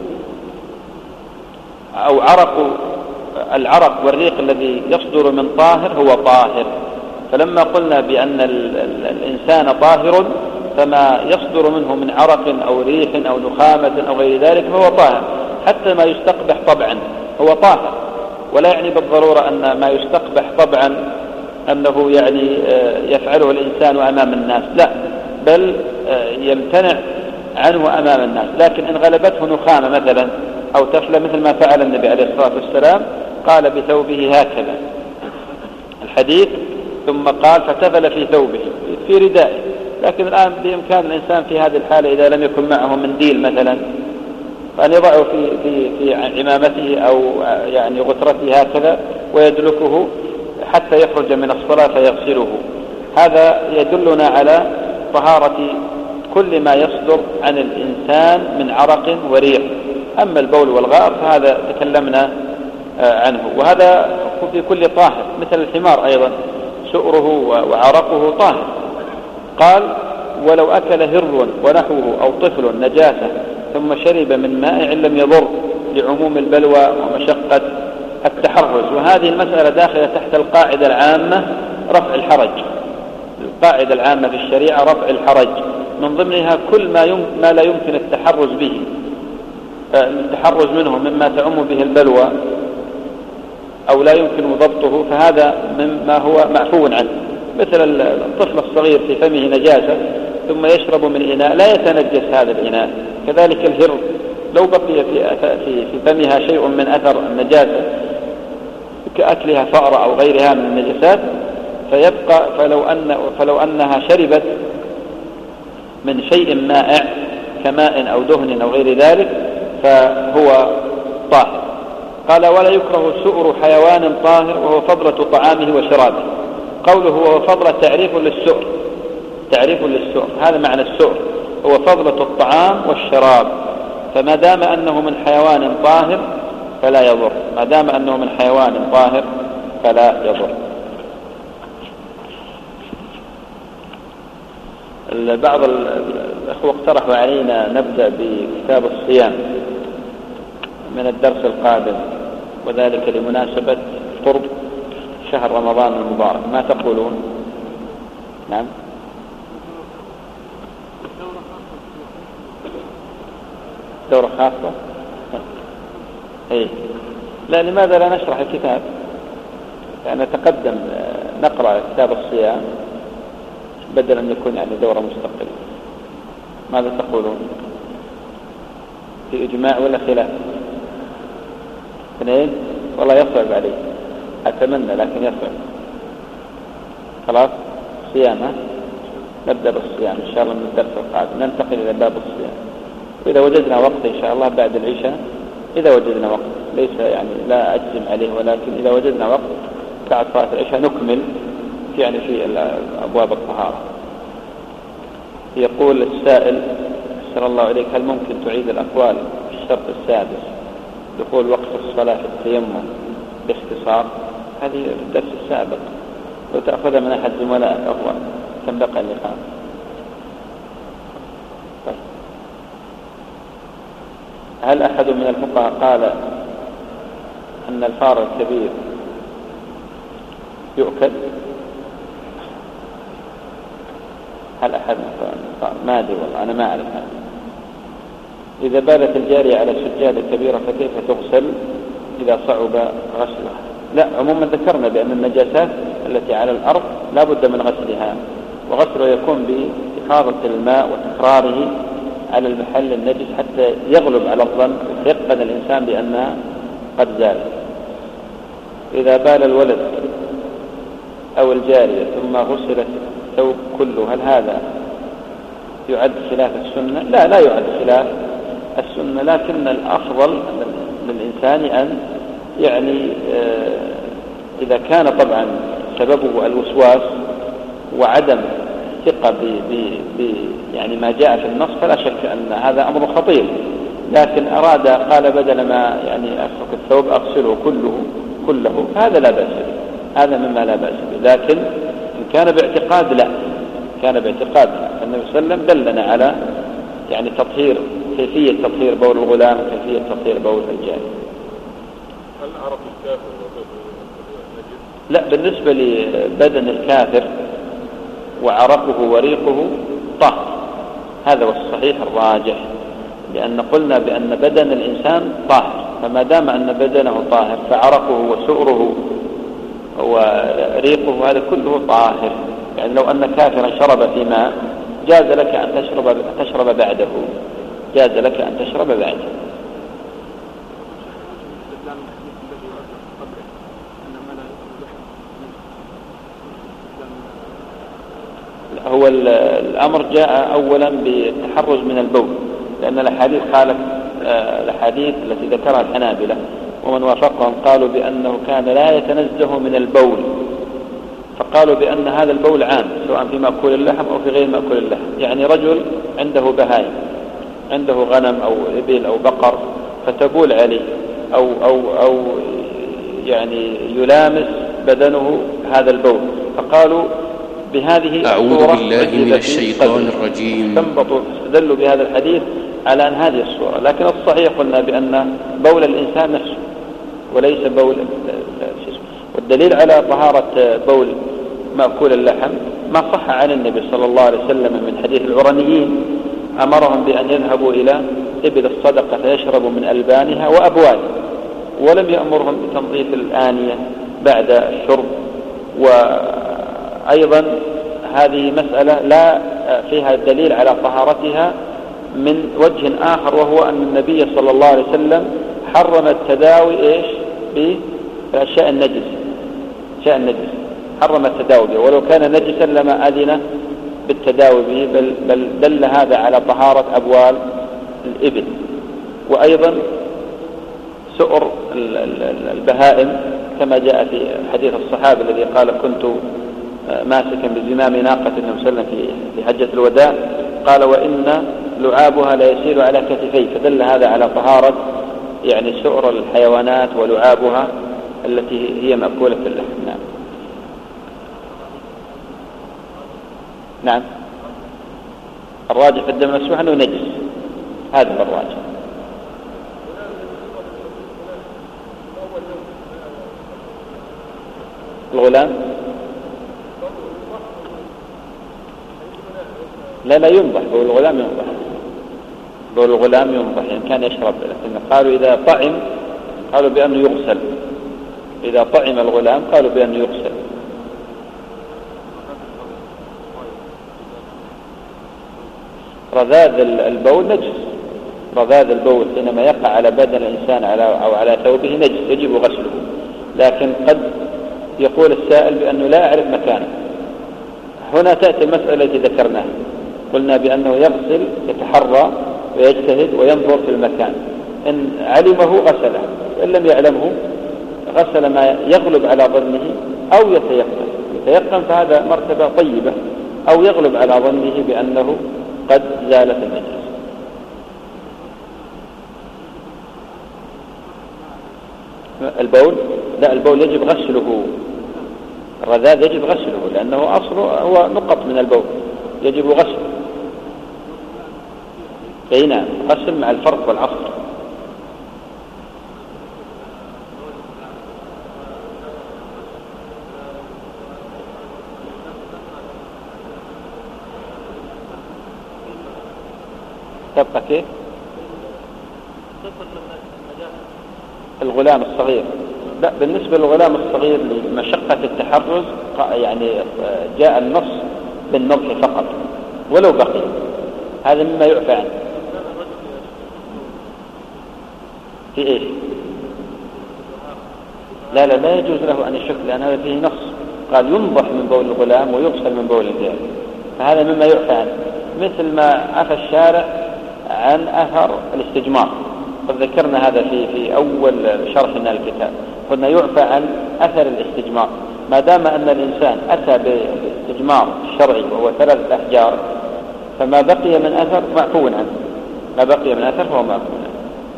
أو عرق العرق والريق الذي يصدر من طاهر هو طاهر. فلما قلنا بأن الإنسان طاهر فما يصدر منه من عرق أو ريح أو نخامة أو غير ذلك فهو طاهر، حتى ما يستقبح طبعا هو طاهر. ولا يعني بالضرورة أن ما يستقبح طبعا أنه يعني يفعله الإنسان أمام الناس، لا، بل يمتنع عنه أمام الناس. لكن إن غلبته نخامة مثلا أو تفلة مثل ما فعل النبي عليه الصلاة والسلام قال بثوبه هكذا الحديث، ثم قال فتفل في ثوبه في ردائه. لكن الآن بإمكان الإنسان في هذه الحالة إذا لم يكن معه منديل مثلا فأن يضعه في, في, في عمامته أو يعني غترته هكذا ويدلكه حتى يخرج من الصلاة فيغسله. هذا يدلنا على طهارة كل ما يصدر عن الإنسان من عرق وريح. أما البول والغائط فهذا تكلمنا عنه، وهذا في كل طاهر، مثل الحمار أيضا سؤره وعرقه طاهر. قال ولو أكل هر ونحوه أو طفل نجاسة ثم شرب من مائع لم يضر، لعموم البلوى ومشقة التحرز. وهذه المسألة داخلة تحت القاعدة العامة رفع الحرج. القاعدة العامة في الشريعة رفع الحرج، من ضمنها كل ما, يم... ما لا يمكن التحرز به التحرز منه مما تعم به البلوى أو لا يمكن ضبطه، فهذا مما هو معفو عنه. مثل الطفل الصغير في فمه نجاسة ثم يشرب من إناء لا يتنجس هذا الإناء. كذلك الهر لو بقي في, في, في فمها شيء من أثر النجاسة كأكلها فأرة أو غيرها من النجاسات فيبقى، فلو, أن فلو أنها شربت من شيء مائع كماء أو دهن أو غير ذلك فهو طاهر. قال ولا يكره سؤر حيوان طاهر وهو فضلة طعامه وشرابه. قوله هو فضلة تعريف للسؤر، تعريف للسؤر، هذا معنى السؤر، هو فضلة الطعام والشراب. فما دام أنه من حيوان طاهر فلا يضر، ما دام أنه من حيوان طاهر فلا يضر. بعض الأخوة اقترحوا علينا نبدأ بكتاب الصيام من الدرس القادم، وذلك لمناسبة قرب شهر رمضان المبارك. ما تقولون؟ نعم، دورة خاصة. إيه، لا، لماذا لا نشرح الكتاب؟ يعني نتقدم نقرأ كتاب الصيام بدل أن يكون يعني دورة مستقلة. ماذا تقولون؟ في إجماع ولا خلاف؟ اثنين؟ والله يصعب علي، أتمنى لكن يصعب. خلاص صيام، نبدأ بالصيام إن شاء الله من الدرس القادم، ننتقل إلى باب الصيام. وإذا وجدنا وقت إن شاء الله بعد العشاء، إذا وجدنا وقت، ليس يعني لا أجزم عليه، ولكن إذا وجدنا وقت بعد صلاة العشاء نكمل يعني في أبواب الطهارة. يقول السائل أحسن الله عليك، هل ممكن تعيد الأقوال في الشرط السادس دخول وقت الصلاة في التيمم باختصار؟ هذه الدرس السابق، لو تأخذها من أحد زملاء أخوة كم بقى اللقاء؟ طيب. هل أحد من الفقهاء قال أن الفار الكبير يؤكل؟ هل أحد ما أدري والله، أنا ما أعرف هذا. إذا بالت الجارية على سجادة كبيرة فكيف تغسل إذا صعب غسلها؟ لا، عموما ذكرنا بأن النجاسات التي على الأرض لا بد من غسلها، وغسله يكون بإفاضة الماء وتكراره على المحل النجس حتى يغلب على الظن ويقن الإنسان بأنها قد زالت. إذا بال الولد أو الجارية ثم غسلت الثوب كله، هل هذا يعد خلاف السنة؟ لا، لا يعد خلاف السنة، لكن الأفضل للإنسان أن يعني إذا كان طبعا سببه الوسواس وعدم ثقة ب يعني ما جاء في النص، فلا شك أن هذا أمر خطير. لكن أراد قال بدل ما يعني أفرك الثوب أغسله كله كله هذا لا بأس به، هذا مما لا بأس به. لكن إن كان باعتقاد لا، كان باعتقاد النبي صلى الله عليه وسلم دلنا على يعني تطهير، كيفية تطهير بول الغلام وكيفية تطهير بول الجاري. هل عرف الكافر نجس؟ لا، بالنسبة لبدن الكافر وعرقه وريقه طاهر، هذا هو الصحيح الراجح، لأن قلنا بأن بدن الإنسان طاهر، فما دام أن بدنه طاهر فعرقه وسؤره وريقه هذا كله طاهر. يعني لو أن كافرا شرب في ماء جاز لك أن تشرب, تشرب بعده، جاز لك أن تشرب بعده. هو الأمر جاء أولا بالتحرز من البول، لأن الأحاديث قالت الأحاديث التي ذكرها الحنابلة ومن وافقهم قالوا بأنه كان لا يتنزه من البول، فقالوا بأن هذا البول عام سواء في مأكول اللحم أو في غير مأكول اللحم. يعني رجل عنده بهائم، عنده غنم أو إبل أو بقر فتبول عليه أو, أو, أو يعني يلامس بدنه هذا البول، فقالوا بهذه أعوذ بالله من الشيطان الرجيم، استنبطوا استدلوا بهذا الحديث على أن هذه الصورة. لكن الصحيح قلنا بأن بول الإنسان نفسه وليس بول الشيء. والدليل على طهارة بول مأكول اللحم ما صح عن النبي صلى الله عليه وسلم من حديث العرنيين، أمرهم بأن يذهبوا إلى إبل الصدقة فيشربوا من ألبانها وأبوالها، ولم يأمرهم بتنظيف الآنية بعد الشرب. وأيضا هذه مسألة لا فيها دليل على طهارتها من وجه آخر، وهو أن النبي صلى الله عليه وسلم حرم التداوي إيش بالأشياء النجسة، أشياء النجسة حرم التداوي به، ولو كان نجسا لما أذن بالتداوي به، بل, بل دل هذا على طهارة أبوال الإبل. وأيضا سؤر البهائم كما جاء في حديث الصحابي الذي قال كنت ماسكا بزمام ناقة النبي صلى الله عليه وسلم في حجة الوداع، قال وإن لعابها لا يسير على كتفي، فدل هذا على طهارة يعني سؤر الحيوانات ولعابها التي هي مأكولة اللحم. نعم نعم الراجح في الدم المسفوح أنه نجس، هذا هو الراجح. الغلام لا لا ينضح، بول الغلام ينضح، بول الغلام ينضح يعني كان يشرب، لكن قالوا إذا طعم قالوا بأنه يغسل، إذا طعم الغلام قالوا بأنه يغسل. رذاذ البول نجس، رذاذ البول حينما يقع على بدن الإنسان على أو على ثوبه نجس يجب غسله. لكن قد يقول السائل بأنه لا أعرف مكانه، هنا تأتي المسألة التي ذكرناها، قلنا بأنه يغسل يتحرى ويجتهد وينظر في المكان، إن علمه غسله، وإن لم يعلمه غسل ما يغلب على ظنه أو يتيقن. يتيقن فهذا مرتبة طيبة، أو يغلب على ظنه بأنه قد زالت النجاسة. البول لا، البول يجب غسله، الرذاذ يجب غسله لأنه أصله هو نقط من البول يجب غسله. أي نعم، غسل مع الفرق والعصر. تبقى كيف؟ الغلام الصغير لا، بالنسبة للغلام الصغير لمشقة التحرز يعني جاء النص بالنضح فقط ولو بقي، هذا مما يعفى عنه. في ايش؟ لا لا لا يجوز له أن يشك، لأن هذا فيه نص قال ينضح من بول الغلام ويغسل من بول الجارية، فهذا مما يعفى عنه. مثل ما عفى الشارع عن أثر الاستجمار، قد ذكرنا هذا في في أول شرحنا الكتاب، قلنا يعفى عن أثر الاستجمار ما دام أن الإنسان أتى بالاستجمار الشرعي وهو ثلاث أحجار، فما بقي من أثر معفو عنه، ما بقي من أثر فهو معفو عنه.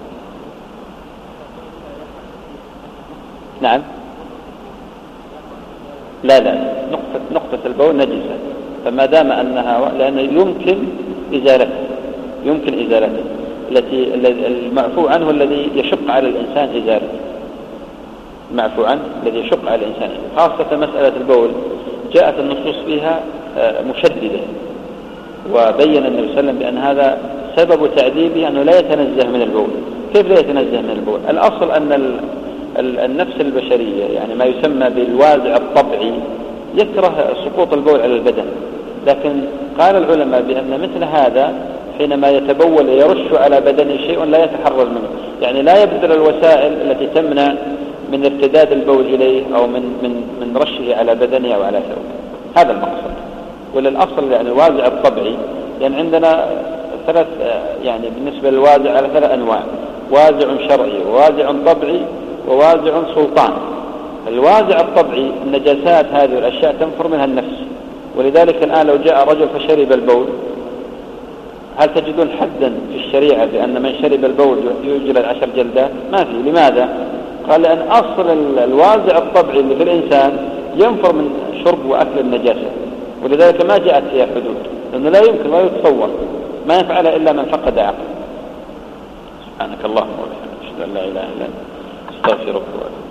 نعم، لا لا، نقطة, نقطة البول نجسة، فما دام أنها، لأنه يمكن إزالته، يمكن إزالته التي المعفو عنه الذي يشق على الإنسان إزالته، المعفو عنه الذي يشق على الإنسان، خاصة مسألة البول جاءت النصوص فيها مشددة، وبين النبي صلى الله عليه وسلم بأن هذا سبب تعذيبه أنه لا يتنزه من البول. كيف لا يتنزه من البول؟ الأصل أن النفس البشرية يعني ما يسمى بالوازع الطبعي يكره سقوط البول على البدن، لكن قال العلماء بأن مثل هذا حينما يتبول يرش على بدنه شيء لا يتحرز منه، يعني لا يبذل الوسائل التي تمنع من ارتداد البول إليه أو من من من رشه على بدنه أو على ثوبه، هذا المقصد. وللأصل يعني الوازع الطبعي، يعني عندنا ثلاث، يعني بالنسبة للوازع على ثلاث أنواع: وازع شرعي ووازع طبعي ووازع سلطان. الوازع الطبعي النجاسات هذه الأشياء تنفر منها النفس، ولذلك الآن لو جاء رجل فشرب البول، هل تجدون حدا في الشريعة بأن من شرب البول يجلد عشر جلدات؟ ما في. لماذا؟ قال لأن أصل الوازع الطبعي اللي في الإنسان ينفر من شرب وأكل النجاسة، ولذلك ما جاءت فيها حدود، لأنه لا يمكن ولا يتصور، ما يفعلها إلا من فقد عقل. سبحانك اللهم وبحمدك، أشهد أن لا إله إلا أنت، أستغفرك وأتوب إليك.